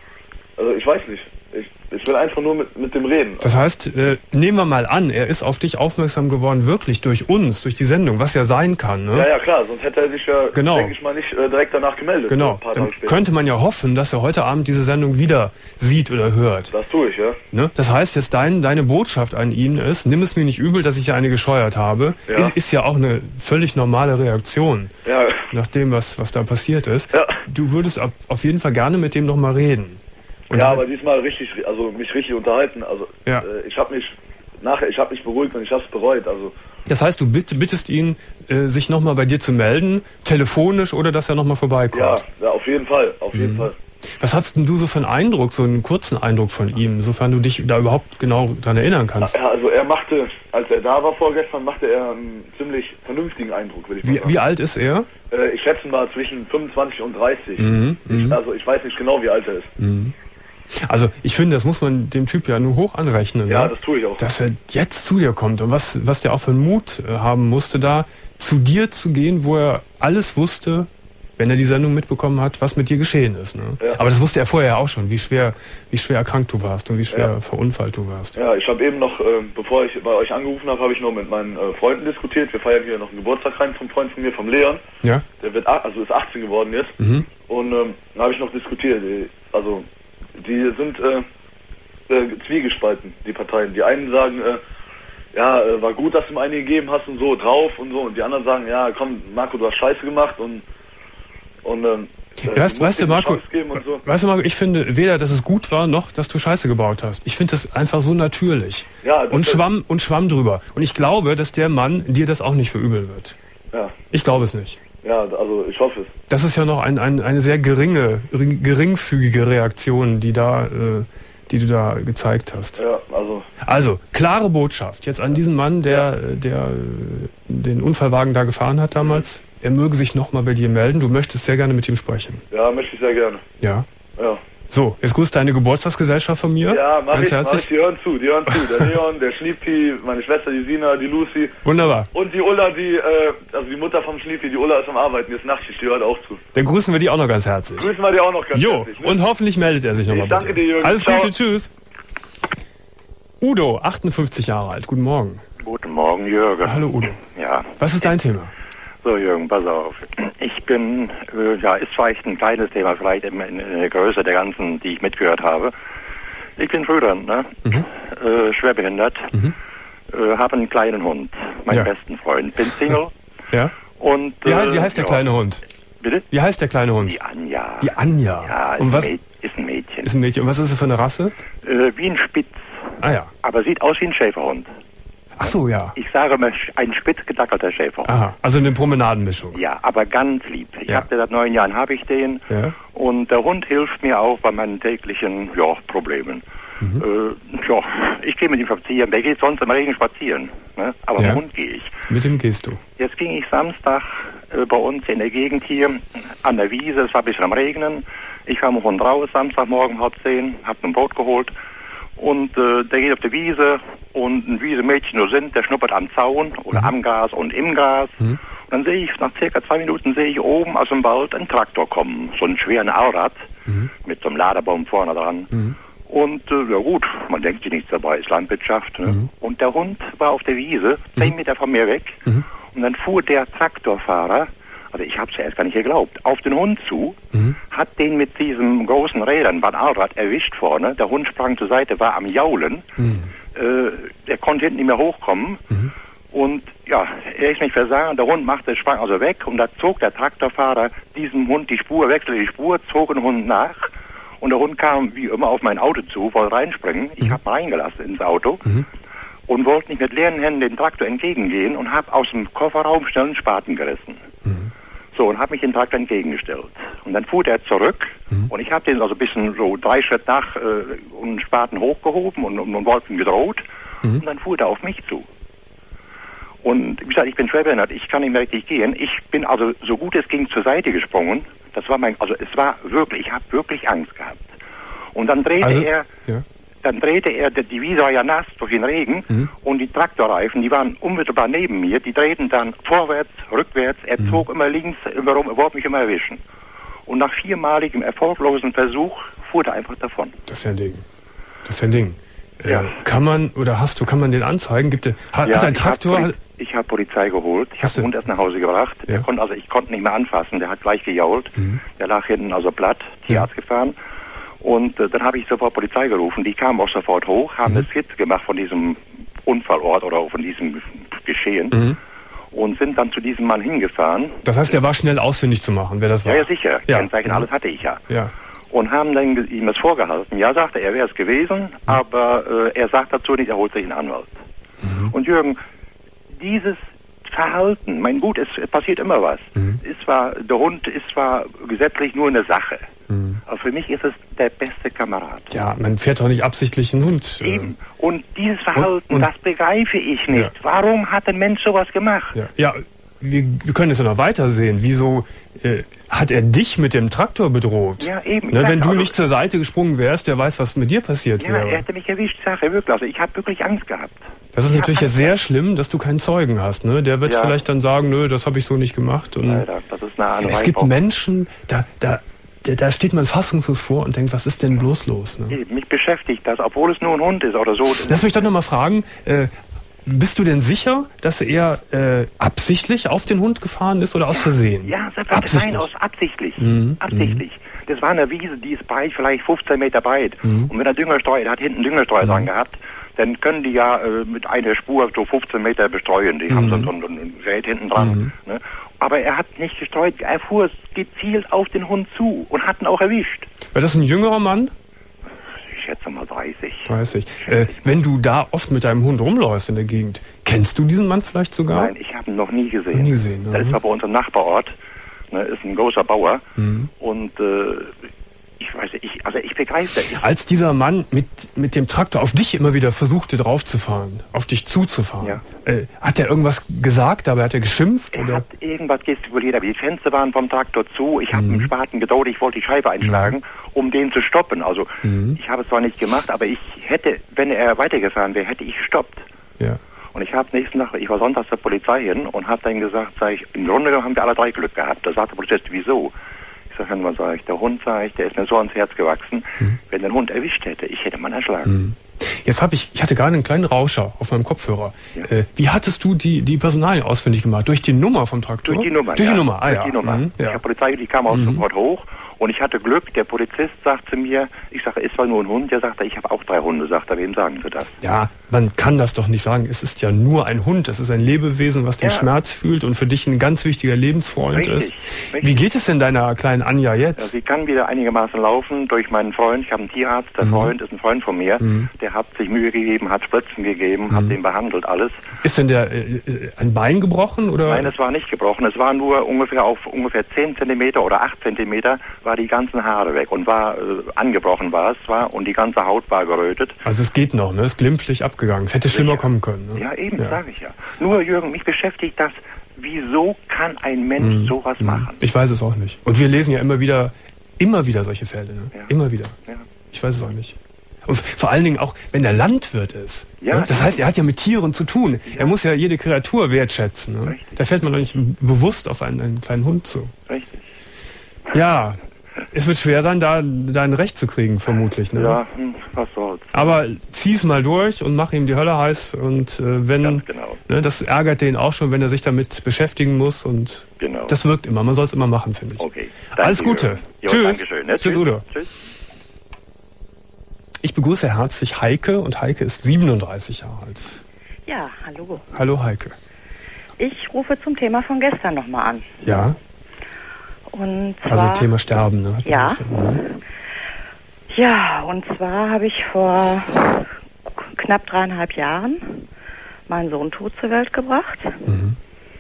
also ich weiß nicht. Ich, ich will einfach nur mit, mit dem reden. Das heißt, äh, nehmen wir mal an, er ist auf dich aufmerksam geworden, wirklich durch uns, durch die Sendung, was ja sein kann. Ne? Ja, ja, klar, sonst hätte er sich ja, Genau. denke ich mal, nicht äh, direkt danach gemeldet. Genau, Ein paar dann Tage später. könnte man ja hoffen, dass er heute Abend diese Sendung wieder sieht oder hört. Das tue ich, ja. Ne? Das heißt, jetzt dein, deine Botschaft an ihn ist, nimm es mir nicht übel, dass ich hier eine gescheuert habe. Ja. Ist, ist ja auch eine völlig normale Reaktion, Ja, nach dem, was, was da passiert ist. Ja. Du würdest ab, auf jeden Fall gerne mit dem nochmal reden. Und ja, aber diesmal richtig, also mich richtig unterhalten. Also Ja. äh, ich habe mich nachher, ich habe mich beruhigt und ich habe es bereut. Also das heißt, du bitt, bittest ihn, äh, sich nochmal bei dir zu melden, telefonisch oder dass er nochmal vorbeikommt. ja, ja, auf jeden Fall, auf jeden Mhm. Fall. Was hast denn du so für einen Eindruck, so einen kurzen Eindruck von ihm, sofern du dich da überhaupt genau dran erinnern kannst? Ja, also er machte, als er da war vorgestern, machte er einen ziemlich vernünftigen Eindruck, würde ich mal Wie, sagen. wie alt ist er? Äh, ich schätze mal zwischen fünfundzwanzig und dreißig. Mhm, mhm. Ich, also ich weiß nicht genau, wie alt er ist. Mhm. Also ich finde, das muss man dem Typ ja nur hoch anrechnen. Ja, ne? das tue ich auch. Dass er jetzt zu dir kommt und was, was der auch für einen Mut äh, haben musste, da zu dir zu gehen, wo er alles wusste, wenn er die Sendung mitbekommen hat, was mit dir geschehen ist. Ne? Ja. Aber das wusste er vorher ja auch schon, wie schwer, wie schwer erkrankt du warst und wie schwer Ja. verunfallt du warst. Ja, ich habe eben noch, ähm, bevor ich bei euch angerufen habe, habe ich noch mit meinen äh, Freunden diskutiert. Wir feiern hier noch einen Geburtstag rein vom Freund von mir, vom Leon. Ja? Der wird, ach- also ist achtzehn geworden jetzt. Mhm. Und ähm, da habe ich noch diskutiert. Die, also die sind äh, äh, zwiegespalten, die Parteien. Die einen sagen, äh, ja, äh, war gut, dass du mir eine gegeben hast und so, drauf und so. Und die anderen sagen, ja, komm, Marco, du hast Scheiße gemacht und, und ähm, äh, weißt, weißt du, Marco, so. weißt du, Marco, ich finde weder, dass es gut war, noch, dass du Scheiße gebaut hast. Ich finde das einfach so natürlich. Ja, und schwamm, und schwamm drüber. Und ich glaube, dass der Mann dir das auch nicht verübeln wird. Ja. Ich glaube es nicht. Ja, also ich hoffe es. Das ist ja noch ein, ein, eine sehr geringe, geringfügige Reaktion, die da, äh, die du da gezeigt hast. Ja, also. Also, klare Botschaft jetzt an diesen Mann, der, ja. der den Unfallwagen da gefahren hat damals. Er möge sich nochmal bei dir melden. Du möchtest sehr gerne mit ihm sprechen. Ja, möchte ich sehr gerne. Ja. Ja. So, jetzt grüßt deine Geburtstagsgesellschaft von mir. Ja, mach Ganz ich, herzlich. mach ich, die hören zu, die hören zu. Der Leon, der Schniepi, meine Schwester, die Sina, die Lucy. Wunderbar. Und die Ulla, die, äh, also die Mutter vom Schniepi, die Ulla ist am Arbeiten, jetzt Nachtschicht, die hört auch zu. Dann grüßen wir die auch noch ganz herzlich. Grüßen wir die auch noch ganz jo. herzlich. Ne? Und hoffentlich meldet er sich nochmal bei dir. Danke dir, Jürgen. Alles Ciao. Gute, tschüss. Udo, achtundfünfzig Jahre alt, guten Morgen. Guten Morgen, Jürgen. Hallo Udo. Ja. Was ist dein Thema? So, Jürgen, pass auf. Ich bin, äh, ja, ist vielleicht ein kleines Thema, vielleicht in, in, in der Größe der ganzen, die ich mitgehört habe. Ich bin Frühland, ne? Mhm. Äh, schwerbehindert, mhm. äh, habe einen kleinen Hund, meinen ja. besten Freund. Bin Single. Ja. Und, wie, heißt, äh, wie heißt der ja. kleine Hund? Bitte? Wie heißt der kleine Hund? Die Anja. Die Anja. Ja, ist, Und was? Ein Mäd- ist ein Mädchen. Ist ein Mädchen. Und was ist es für eine Rasse? Äh, wie ein Spitz. Ah ja. Aber sieht aus wie ein Schäferhund. Ach so, ja. Ich sage mal, ein spitz gedackelter Schäferhund. Aha, also eine Promenadenmischung. Ja, aber ganz lieb. Ich Ja. habe seit neun Jahren habe ich den. Ja. Und der Hund hilft mir auch bei meinen täglichen ja, Problemen. Mhm. Äh, ja, ich gehe mit ihm spazieren. Der geht sonst im Regen spazieren. Ne? Aber Ja. mit dem Hund gehe ich. Mit dem gehst du. Jetzt ging ich Samstag äh, bei uns in der Gegend hier an der Wiese. Es war ein bisschen am Regnen. Ich kam mit dem Hund raus, Samstagmorgen halb zehn, hab ein Brot geholt. Und äh, der geht auf die Wiese und ein Wiesemädchen nur sind, der schnuppert am Zaun oder mhm. am Gras und im Gras. Mhm. Und dann sehe ich, nach circa zwei Minuten sehe ich oben aus dem Wald einen Traktor kommen, so einen schweren Allrad mhm. mit so einem Laderbaum vorne dran. Mhm. Und äh, ja gut, man denkt sich nichts dabei, ist Landwirtschaft. Ne? Mhm. Und der Hund war auf der Wiese, zehn mhm. Meter von mir weg. Mhm. Und dann fuhr der Traktorfahrer, also ich habe es ja erst gar nicht geglaubt, auf den Hund zu, mhm. hat den mit diesem großen Rädern, war ein Allrad, erwischt vorne. Der Hund sprang zur Seite, war am Jaulen. Mhm. Äh, er konnte hinten nicht mehr hochkommen. Mhm. Und ja, er ist nicht versagen, der Hund machte, sprang also weg. Und da zog der Traktorfahrer diesem Hund die Spur, wechselte die Spur, zog den Hund nach. Und der Hund kam wie immer auf mein Auto zu, wollte reinspringen. Ich mhm. habe ihn reingelassen ins Auto. Mhm. Und wollte nicht mit leeren Händen den Traktor entgegengehen und habe aus dem Kofferraum schnell einen Spaten gerissen. Mhm. So, und habe mich den Traktor entgegengestellt. Und dann fuhr der zurück mhm. und ich habe den also ein bisschen so drei Schritt nach äh, und einen Spaten hochgehoben und, und, und wollte ihn gedroht. Mhm. Und dann fuhr der auf mich zu. Und wie gesagt, ich bin schwerbehindert, ich kann nicht mehr richtig gehen. Ich bin also so gut es ging zur Seite gesprungen. Das war mein, also es war wirklich, ich habe wirklich Angst gehabt. Und dann drehte also, er... Ja. Dann drehte er, die Wiese war ja nass durch den Regen mhm. und die Traktorreifen, die waren unmittelbar neben mir, die drehten dann vorwärts, rückwärts, er mhm. zog immer links, immer rum, er wollte mich immer erwischen. Und nach viermaligem erfolglosen Versuch fuhr er einfach davon. Das ist ja ein Ding. Das ist ja ein Ding. Ja. Äh, kann man, oder hast du, kann man den anzeigen? Gibt der, hat, ja, hat ein Traktor... Ich habe Poli- hab Polizei geholt, ich habe den Hund erst nach Hause gebracht, ja. der konnte, also ich konnte nicht mehr anfassen, der hat gleich gejault, mhm. der lag hinten also platt, Tierarzt ja. gefahren. Und äh, dann habe ich sofort Polizei gerufen. Die kamen auch sofort hoch, haben eine mhm. Skizze gemacht von diesem Unfallort oder von diesem Geschehen mhm. und sind dann zu diesem Mann hingefahren. Das heißt, der war schnell ausfindig zu machen, wer das war? Ja, ja sicher. Ja. Kennzeichen, mhm. alles hatte ich ja. ja. Und haben dann ge- ihm das vorgehalten. Ja, sagte er, er wäre es gewesen, mhm. aber äh, er sagt dazu nicht, er holt sich einen Anwalt. Mhm. Und Jürgen, dieses Verhalten, mein Gut, es, es passiert immer was. Mhm. Ist zwar, der Hund ist zwar gesetzlich nur eine Sache, mhm. aber für mich ist es der beste Kamerad. Ja, man fährt doch nicht absichtlich einen Hund. Eben. Und dieses Verhalten, und, und, das begreife ich nicht. Ja. Warum hat ein Mensch sowas gemacht? Ja, ja wir, wir können es ja noch weiter sehen. Wieso äh, hat er dich mit dem Traktor bedroht? Ja, eben. Ne, wenn du also, nicht zur Seite gesprungen wärst, der weiß, was mit dir passiert ja, wäre. Ja, er hätte mich erwischt, Sache, wirklich. Also ich habe wirklich Angst gehabt. Das ist ich natürlich jetzt sehr schlimm, dass du keinen Zeugen hast. Ne? Der wird ja. vielleicht dann sagen, nö, das habe ich so nicht gemacht. Und Leider, das ist eine Ahnung. Es gibt Menschen, da, da, da, da steht man fassungslos vor und denkt, was ist denn bloß los? Ne? Eben, mich beschäftigt das, obwohl es nur ein Hund ist oder so. Lass mich doch nochmal fragen, äh, bist du denn sicher, dass er äh, absichtlich auf den Hund gefahren ist oder aus Versehen? Ja, absichtlich. Nein, aus absichtlich. Mhm. Absichtlich. Mhm. Das war eine Wiese, die ist breit, vielleicht fünfzehn Meter breit. Mhm. Und wenn er Düngerstreu, er hat hinten Düngerstreu mhm. dran gehabt, dann können die ja äh, mit einer Spur so fünfzehn Meter bestreuen. Die Mhm. haben so, so, so ein Gerät hinten dran. Mhm. Ne? Aber er hat nicht gestreut, er fuhr gezielt auf den Hund zu und hat ihn auch erwischt. War das ein jüngerer Mann? Ich schätze mal dreißig. Weiß ich. Äh, wenn du da oft mit deinem Hund rumläufst in der Gegend, kennst du diesen Mann vielleicht sogar? Nein, ich habe ihn noch nie gesehen. Noch nie gesehen, Das mhm. ist aber unser Nachbarort. Ne, ist ein großer Bauer. Mhm. Und äh, ich weiß nicht, ich, also ich begeister. Ich, Als dieser Mann mit, mit dem Traktor auf dich immer wieder versuchte draufzufahren, auf dich zuzufahren, Ja. äh, hat er irgendwas gesagt, dabei hat er geschimpft? er oder? hat irgendwas gestikuliert, aber die Fenster waren vom Traktor zu. Ich habe Mhm. mit dem Spaten gedauert, ich wollte die Scheibe einschlagen, um den zu stoppen. Also Mhm. ich habe es zwar nicht gemacht, aber ich hätte, wenn er weitergefahren wäre, hätte ich gestoppt. Ja. Und ich habe nächsten Tag, ich war sonntags zur Polizei hin und habe dann gesagt, sag ich, im Grunde genommen haben wir alle drei Glück gehabt. Da sagt der Polizist, wieso? Ich sage, dann mal, sag ich, der Hund, sag ich, der ist mir so ans Herz gewachsen. Mhm. Wenn der Hund erwischt hätte, ich hätte man erschlagen. Mhm. Jetzt habe ich, ich hatte gerade einen kleinen Rauscher auf meinem Kopfhörer. Ja. Äh, wie hattest du die, die Personalien ausfindig gemacht? Durch die Nummer vom Traktor? Durch die Nummer, Durch ja. die Nummer, ah Durch ja. die Nummer. Mhm, Die ja. Polizei, die kam auch Mhm. sofort hoch. Und ich hatte Glück, der Polizist sagt zu mir, ich sage, ist zwar nur ein Hund, der sagt, ich habe auch drei Hunde, sagt er, wem sagen Sie das? Ja, man kann das doch nicht sagen. Es ist ja nur ein Hund. Es ist ein Lebewesen, was den Ja. Schmerz fühlt und für dich ein ganz wichtiger Lebensfreund Richtig, ist. richtig. Wie geht es denn deiner kleinen Anja Ja, jetzt? sie kann wieder einigermaßen laufen durch meinen Freund. Ich habe einen Tierarzt, der Mhm. Freund ist ein Freund von mir. Mhm. Der hat sich Mühe gegeben, hat Spritzen gegeben, hat den behandelt, alles. Ist denn der äh, äh, ein Bein gebrochen oder? Nein, es war nicht gebrochen. Es war nur ungefähr auf ungefähr zehn Zentimeter oder acht Zentimeter war die ganzen Haare weg und war äh, angebrochen war es zwar und die ganze Haut war gerötet. Also es geht noch, ne? Es ist glimpflich abgegangen. Es hätte schlimmer Sicher. kommen können. Ne? Ja, eben, Ja. sage ich ja. Nur, Jürgen, mich beschäftigt das, wieso kann ein Mensch sowas machen? Ich weiß es auch nicht. Und wir lesen ja immer wieder, immer wieder solche Fälle. Ne? Ja. Immer wieder. Ja. Ich weiß es auch nicht. Und vor allen Dingen auch, wenn er Landwirt ist. Ja, ne? Das ja. heißt, er hat ja mit Tieren zu tun. Er muss ja jede Kreatur wertschätzen. Ne? Richtig. Da fällt man doch nicht bewusst auf einen, einen kleinen Hund zu. Richtig. Ja, es wird schwer sein, da dein Recht zu kriegen, vermutlich. Ne? Ja, hm, was soll's. Aber zieh's mal durch und mach ihm die Hölle heiß. Und äh, wenn, Ganz genau. ne, das ärgert den auch schon, wenn er sich damit beschäftigen muss. Und Genau. das wirkt immer. Man soll es immer machen, finde ich. Okay. Danke, Alles Gute. Jürgen. Jo, Tschüss. Dankeschön, ne? Tschüss, Udo. Tschüss. Ich begrüße herzlich Heike und Heike ist siebenunddreißig Jahre alt. Ja, hallo. Hallo Heike. Ich rufe zum Thema von gestern nochmal an. Ja, Und zwar, also Thema Sterben. Ne? Ja. Mhm. Ja, und zwar habe ich vor knapp dreieinhalb Jahren meinen Sohn tot zur Welt gebracht. Mhm.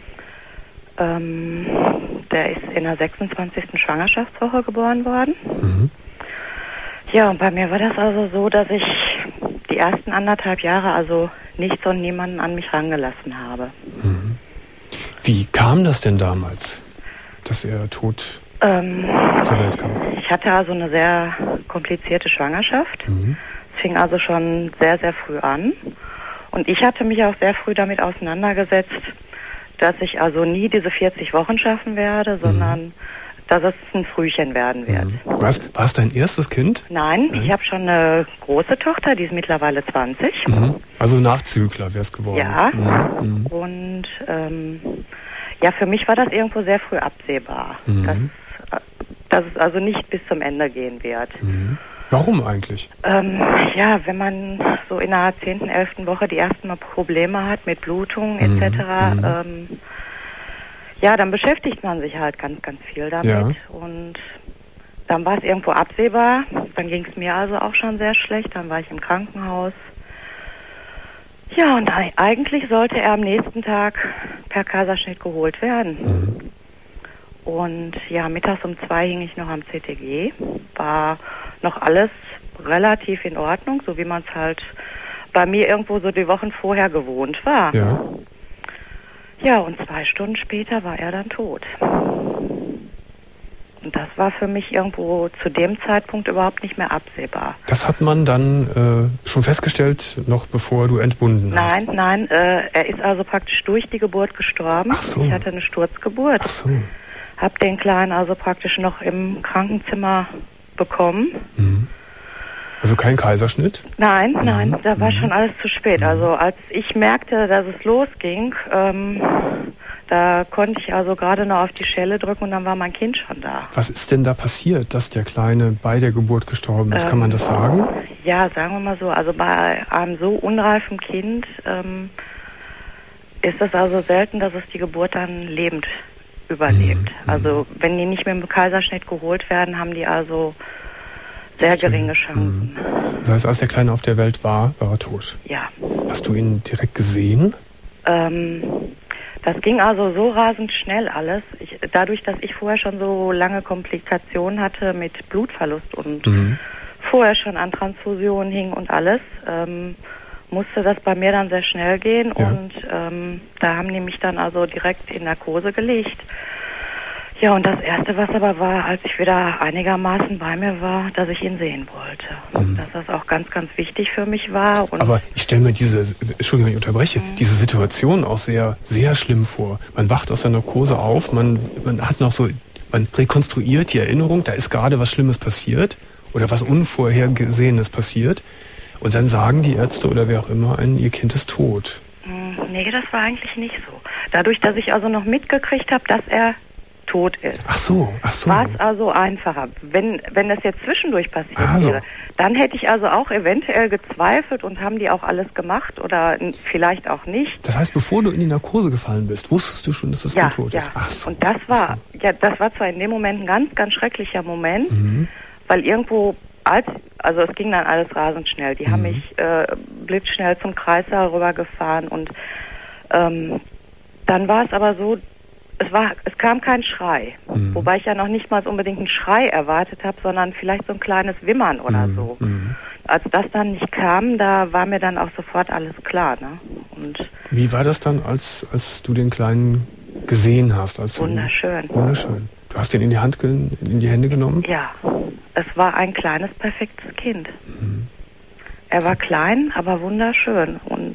Ähm, der ist in der sechsundzwanzigsten Schwangerschaftswoche geboren worden. Mhm. Ja, und bei mir war das also so, dass ich die ersten anderthalb Jahre also nichts und niemanden an mich rangelassen habe. Mhm. Wie kam das denn damals, dass er tot Ähm, zur Welt kam? ich hatte also eine sehr komplizierte Schwangerschaft. Mhm. Es fing also schon sehr, sehr früh an. Und ich hatte mich auch sehr früh damit auseinandergesetzt, dass ich also nie diese vierzig Wochen schaffen werde, sondern dass es ein Frühchen werden wird. War es war es dein erstes Kind? Nein, ich habe schon eine große Tochter, die ist mittlerweile zwanzig. Mhm. Also Nachzügler wäre es geworden. Ja. Mhm. Und ähm, ja, für mich war das irgendwo sehr früh absehbar, Mhm. dass, dass es also nicht bis zum Ende gehen wird. Mhm. Warum eigentlich? Ähm, ja, wenn man so in der zehnten, elften Woche die ersten Mal Probleme hat mit Blutungen Mhm. et cetera, ähm, ja, dann beschäftigt man sich halt ganz, ganz viel damit. Ja. Und dann war es irgendwo absehbar. Dann ging es mir also auch schon sehr schlecht. Dann war ich im Krankenhaus. Ja, und ei- eigentlich sollte er am nächsten Tag per Kaiserschnitt geholt werden. Mhm. Und ja, mittags um zwei hing ich noch am C T G. War noch alles relativ in Ordnung, so wie man es halt bei mir irgendwo so die Wochen vorher gewohnt war. Ja. Ja, und zwei Stunden später war er dann tot. Und das war für mich irgendwo zu dem Zeitpunkt überhaupt nicht mehr absehbar. Das hat man dann äh, schon festgestellt, noch bevor du entbunden hast? Nein, nein, äh, er ist also praktisch durch die Geburt gestorben. Ach so. Ich hatte eine Sturzgeburt. Ach so. Hab den Kleinen also praktisch noch im Krankenzimmer bekommen. Mhm. Also kein Kaiserschnitt? Nein, nein, da war schon alles zu spät. Also als ich merkte, dass es losging, ähm, Da konnte ich also gerade noch auf die Schelle drücken und dann war mein Kind schon da. Was ist denn da passiert, dass der Kleine bei der Geburt gestorben ist? Ähm, Kann man das sagen? Ja, sagen wir mal so. Also bei einem so unreifen Kind ähm, ist es also selten, dass es die Geburt dann lebend überlebt. Mhm. Also wenn die nicht mit dem Kaiserschnitt geholt werden, haben die also sehr geringe Chancen. Mhm. Das heißt, als der Kleine auf der Welt war, war er tot? Ja. Hast du ihn direkt gesehen? Ähm, das ging also so rasend schnell alles. Ich, dadurch, dass ich vorher schon so lange Komplikationen hatte mit Blutverlust und mhm. vorher schon an Transfusionen hing und alles, ähm, musste das bei mir dann sehr schnell gehen. Ja. Und ähm, da haben die mich dann also direkt in Narkose gelegt. Ja, und das Erste, was aber war, als ich wieder einigermaßen bei mir war, dass ich ihn sehen wollte. Mhm. Dass das auch ganz, ganz wichtig für mich war. Und aber ich stelle mir diese, Entschuldigung, ich unterbreche, mhm. diese Situation auch sehr, sehr schlimm vor. Man wacht aus der Narkose auf, man, man hat noch so, man rekonstruiert die Erinnerung, da ist gerade was Schlimmes passiert oder was Unvorhergesehenes passiert. Und dann sagen die Ärzte oder wer auch immer einen, ihr Kind ist tot. Nee, das war eigentlich nicht so. Dadurch, dass ich also noch mitgekriegt habe, dass er tot ist. Ach so, ach so. War es also einfacher. Wenn, wenn das jetzt zwischendurch passiert ah, so. wäre, dann hätte ich also auch eventuell gezweifelt und haben die auch alles gemacht oder vielleicht auch nicht. Das heißt, bevor du in die Narkose gefallen bist, wusstest du schon, dass das ja, Kind tot ja. ist? Ach so. Und das war, so. ja, das war zwar in dem Moment ein ganz, ganz schrecklicher Moment, mhm. weil irgendwo als, also es ging dann alles rasend schnell. Die mhm. haben mich äh, blitzschnell zum Kreissaal rübergefahren und ähm, dann war es aber so, es war, es kam kein Schrei, mhm. wobei ich ja noch nicht mal unbedingt einen Schrei erwartet habe, sondern vielleicht so ein kleines Wimmern oder mhm. so. Mhm. Als das dann nicht kam, da war mir dann auch sofort alles klar. Ne? Und wie war das dann, als, als du den Kleinen gesehen hast? Als wunderschön. Du, wunderschön. Du hast den in die Hand, in die Hände genommen? Ja, es war ein kleines, perfektes Kind. Mhm. Er war klein, aber wunderschön. Und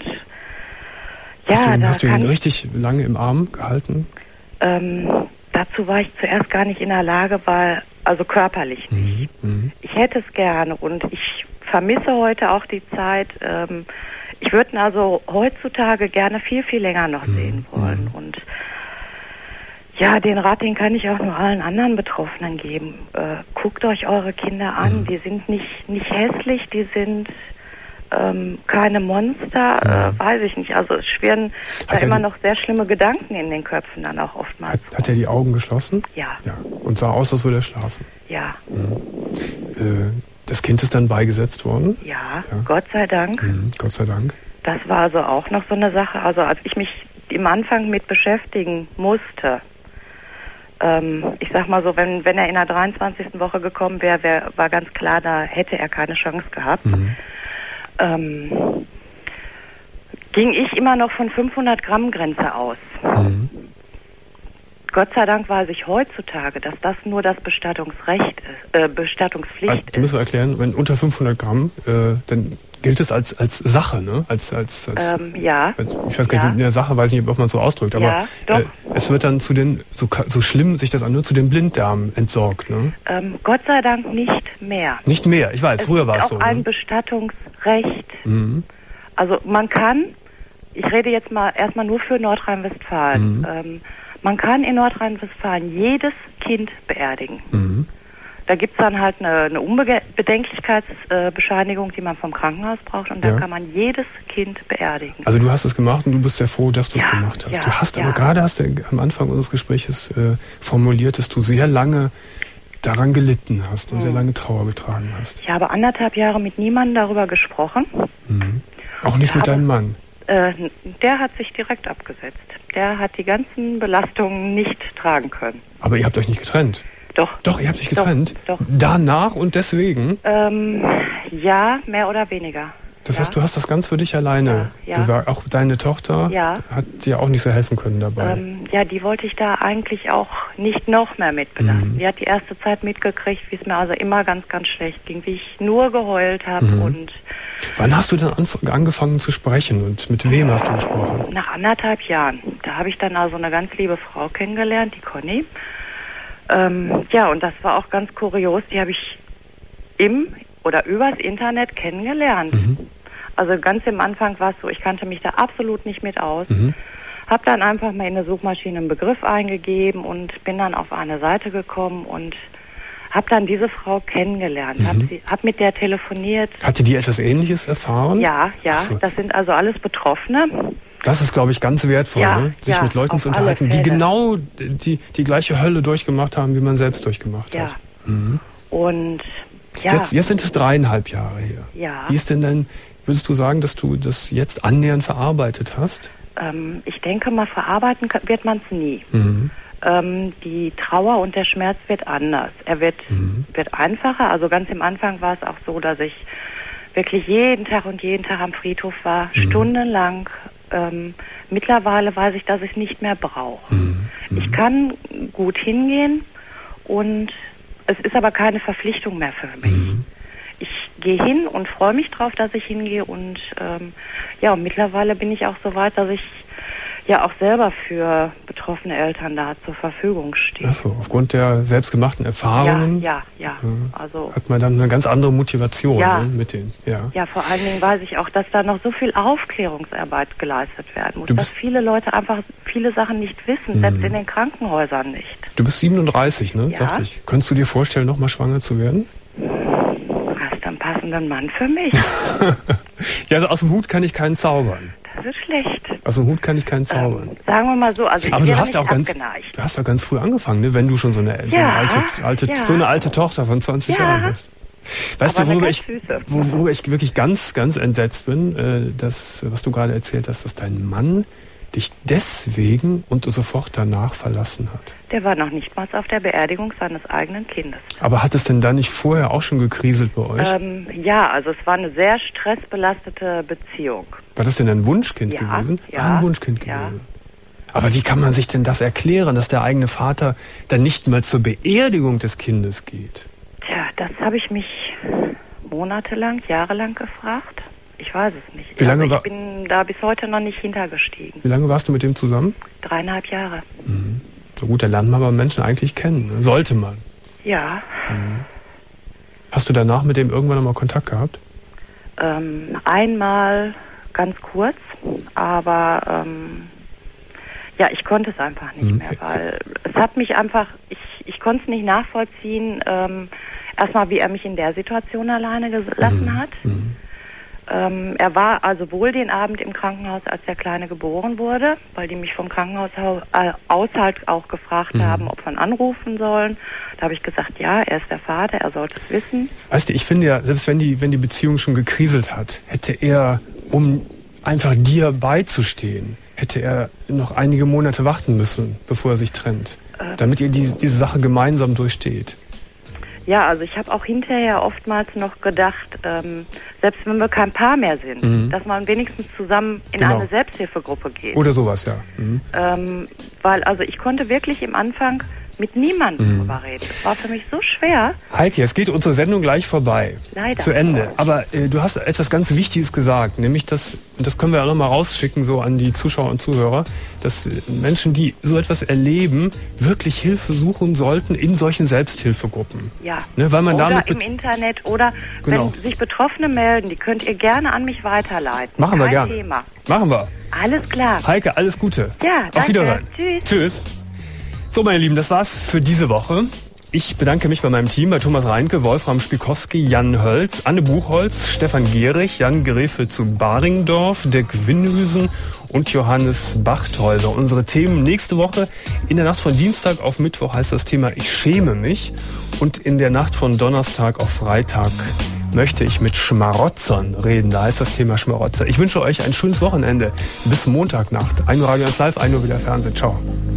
ja, hast du ihn, da hast du ihn kann richtig lange im Arm gehalten? Ähm, dazu war ich zuerst gar nicht in der Lage, weil, also körperlich nicht. Mhm. Ich hätte es gerne und ich vermisse heute auch die Zeit. Ähm, ich würde ihn also heutzutage gerne viel, viel länger noch mhm. sehen wollen. Mhm. Und ja, den Rat, den kann ich auch nur allen anderen Betroffenen geben. Äh, guckt euch eure Kinder an. Mhm. Die sind nicht, nicht hässlich, die sind Ähm, keine Monster, ja. äh, weiß ich nicht. Also es schwirren da immer noch sehr schlimme Gedanken in den Köpfen dann auch oftmals. Hat, hat er die Augen geschlossen? Ja. ja. Und sah aus, als würde er schlafen? Ja. Mhm. Äh, das Kind ist dann beigesetzt worden? Ja, ja. Gott sei Dank. Mhm, Gott sei Dank. Das war also auch noch so eine Sache. Also als ich mich im Anfang mit beschäftigen musste, ähm, ich sag mal so, wenn, wenn er in der dreiundzwanzigsten Woche gekommen wäre, wär, war ganz klar, da hätte er keine Chance gehabt. Mhm. Ähm, ging ich immer noch von fünfhundert Gramm Grenze aus. Mhm. Gott sei Dank weiß ich heutzutage, dass das nur das Bestattungsrecht ist, äh, Bestattungspflicht also, ist. Du musst erklären, wenn unter fünfhundert Gramm, äh, dann gilt es als als Sache, ne? Als als, als ähm, ja. Als, ich weiß gar nicht, ja. in der Sache weiß nicht, ob man es so ausdrückt, aber ja, doch. Äh, es wird dann zu den so so schlimm sich das an, nur zu den Blinddarmen entsorgt, ne? Ähm, Gott sei Dank nicht mehr. Nicht mehr, ich weiß. Es früher war es so. so. Auch ein ne? Bestattungsrecht. Mhm. Also man kann, ich rede jetzt mal erstmal nur für Nordrhein-Westfalen. Mhm. Ähm, man kann in Nordrhein-Westfalen jedes Kind beerdigen. Mhm. Da gibt es dann halt eine, eine Unbedenklichkeitsbescheinigung, die man vom Krankenhaus braucht und dann ja. kann man jedes Kind beerdigen. Also du hast es gemacht und du bist sehr froh, dass du es ja, gemacht hast. Ja, du hast ja. aber gerade hast du am Anfang unseres Gespräches äh, formuliert, dass du sehr lange daran gelitten hast und mhm. sehr lange Trauer getragen hast. Ich habe anderthalb Jahre mit niemandem darüber gesprochen. Mhm. Auch nicht mit habe, deinem Mann? Äh, der hat sich direkt abgesetzt. Der hat die ganzen Belastungen nicht tragen können. Aber ihr habt euch nicht getrennt? Doch. Doch, ihr habt euch getrennt? Doch. doch. Danach und deswegen? Ähm, ja, mehr oder weniger. Das ja. heißt, du hast das ganz für dich alleine. Ja. Ja. Du war, auch deine Tochter ja. hat dir auch nicht so helfen können dabei. Ähm, ja, die wollte ich da eigentlich auch nicht noch mehr mitbelasten. Mhm. Die hat die erste Zeit mitgekriegt, wie es mir also immer ganz, ganz schlecht ging, wie ich nur geheult habe. Mhm. Und wann hast du dann anf- angefangen zu sprechen und mit wem hast du gesprochen? Nach anderthalb Jahren. Da habe ich dann also eine ganz liebe Frau kennengelernt, die Conny. Ähm, ja, und das war auch ganz kurios. Die habe ich im oder übers Internet kennengelernt. Mhm. Also ganz am Anfang war es so, ich kannte mich da absolut nicht mit aus. Mhm. Habe dann einfach mal in der Suchmaschine einen Begriff eingegeben und bin dann auf eine Seite gekommen und habe dann diese Frau kennengelernt, mhm. habe hab mit der telefoniert. Hatte die etwas Ähnliches erfahren? Ja, ja, so. Das sind also alles Betroffene. Das ist, glaube ich, ganz wertvoll, ja, ne? sich ja, mit Leuten zu unterhalten, die genau die, die gleiche Hölle durchgemacht haben, wie man selbst durchgemacht ja. hat. Mhm. Und ja. Jetzt, jetzt sind es dreieinhalb Jahre her. Ja. Wie ist denn dann, würdest du sagen, dass du das jetzt annähernd verarbeitet hast? Ähm, ich denke mal, verarbeiten wird man es nie. Mhm. Ähm, die Trauer und der Schmerz wird anders. Er wird, mhm. wird einfacher. Also ganz im Anfang war es auch so, dass ich wirklich jeden Tag und jeden Tag am Friedhof war, mhm. stundenlang. Ähm, mittlerweile weiß ich, dass ich es nicht mehr brauche. Mhm. Ich kann gut hingehen und es ist aber keine Verpflichtung mehr für mich. Mhm. Ich gehe hin und freue mich drauf, dass ich hingehe und ähm, ja, und mittlerweile bin ich auch so weit, dass ich ja auch selber für betroffene Eltern da zur Verfügung stehe. Ach so, aufgrund der selbstgemachten Erfahrungen ja, ja, ja. Also hat man dann eine ganz andere Motivation ja, ne, mit denen. Ja. ja, vor allen Dingen weiß ich auch, dass da noch so viel Aufklärungsarbeit geleistet werden muss, dass viele Leute einfach viele Sachen nicht wissen, selbst in den Krankenhäusern nicht. Du bist siebenunddreißig, ne? Ja. Sagte ich. Könntest du dir vorstellen, nochmal schwanger zu werden? Hast du einen passenden Mann für mich? Ja, also aus dem Hut kann ich keinen zaubern. Das ist schlecht. Aus dem Hut kann ich keinen zaubern. Ähm, sagen wir mal so, also ich Aber wäre du hast nicht ja auch ganz, abgeneigt. du hast ja ganz früh angefangen, ne? Wenn du schon so eine, so Ja, eine alte, alte, ja. so eine alte Tochter von zwanzig Ja. Jahren hast. Weißt Aber du, worüber eine ich, ganz süße. worüber ich wirklich ganz, ganz entsetzt bin, äh, das, was du gerade erzählt hast, dass dein Mann dich deswegen und sofort danach verlassen hat. Der war noch nicht mal auf der Beerdigung seines eigenen Kindes. Aber hat es denn da nicht vorher auch schon gekriselt bei euch? Ähm, ja, also es war eine sehr stressbelastete Beziehung. War das denn ein Wunschkind Ja, gewesen? ja, War ein Wunschkind ja. gewesen. Aber wie kann man sich denn das erklären, dass der eigene Vater dann nicht mal zur Beerdigung des Kindes geht? Tja, das habe ich mich monatelang, jahrelang gefragt. Ich weiß es nicht. Wie lange also ich war- bin da bis heute noch nicht hintergestiegen. Wie lange warst du mit dem zusammen? Dreieinhalb Jahre. Mhm. So gut, da lernt man aber Menschen eigentlich kennen. Ne? Sollte man. Ja, Hast du danach mit dem irgendwann noch mal Kontakt gehabt? ähm, einmal ganz kurz, aber ähm, ja, ich konnte es einfach nicht Mhm. mehr, weil es hat mich einfach, ich, ich konnte es nicht nachvollziehen, ähm, erstmal wie er mich in der Situation alleine gelassen Mhm. hat. Ähm, er war also wohl den Abend im Krankenhaus, als der Kleine geboren wurde, weil die mich vom Krankenhaus hau- äh, aus halt auch gefragt Mhm. haben, ob wir ihn anrufen sollen. Da habe ich gesagt, ja, er ist der Vater, er sollte es wissen. Weißt du, ich finde ja, selbst wenn die, wenn die Beziehung schon gekriselt hat, hätte er, um einfach dir beizustehen, hätte er noch einige Monate warten müssen, bevor er sich trennt. Äh. Damit ihr die, diese Sache gemeinsam durchsteht. Ja, also ich habe auch hinterher oftmals noch gedacht, ähm, selbst wenn wir kein Paar mehr sind, Mhm. dass man wenigstens zusammen in Genau. eine Selbsthilfegruppe geht. Oder sowas, ja. Mhm. Ähm, weil also ich konnte wirklich im Anfang mit niemandem Mhm. drüber reden. Das war für mich so schwer. Heike, jetzt geht unsere Sendung gleich vorbei. Leider. Zu Ende. Aber äh, du hast etwas ganz Wichtiges gesagt, nämlich das, und das können wir auch nochmal rausschicken, so an die Zuschauer und Zuhörer, dass äh, Menschen, die so etwas erleben, wirklich Hilfe suchen sollten in solchen Selbsthilfegruppen. Ja. Ne, weil man oder damit im Internet oder Genau. wenn sich Betroffene melden, die könnt ihr gerne an mich weiterleiten. Machen wir Kein gern. Thema. Machen wir. Alles klar. Heike, alles Gute. Ja, Auf danke. Wiederhören. Tschüss. Tschüss. So, meine Lieben, das war's für diese Woche. Ich bedanke mich bei meinem Team, bei Thomas Reinke, Wolfram Spikowski, Jan Hölz, Anne Buchholz, Stefan Gehrig, Jan Gräfe zu Baringdorf, Dirk Winnhüsen und Johannes Bachthäuser. Unsere Themen nächste Woche. In der Nacht von Dienstag auf Mittwoch heißt das Thema Ich schäme mich. Und in der Nacht von Donnerstag auf Freitag möchte ich mit Schmarotzern reden. Da heißt das Thema Schmarotzer. Ich wünsche euch ein schönes Wochenende. Bis Montagnacht. ein Uhr Radio eins Live, ein Uhr wieder Fernsehen. Ciao.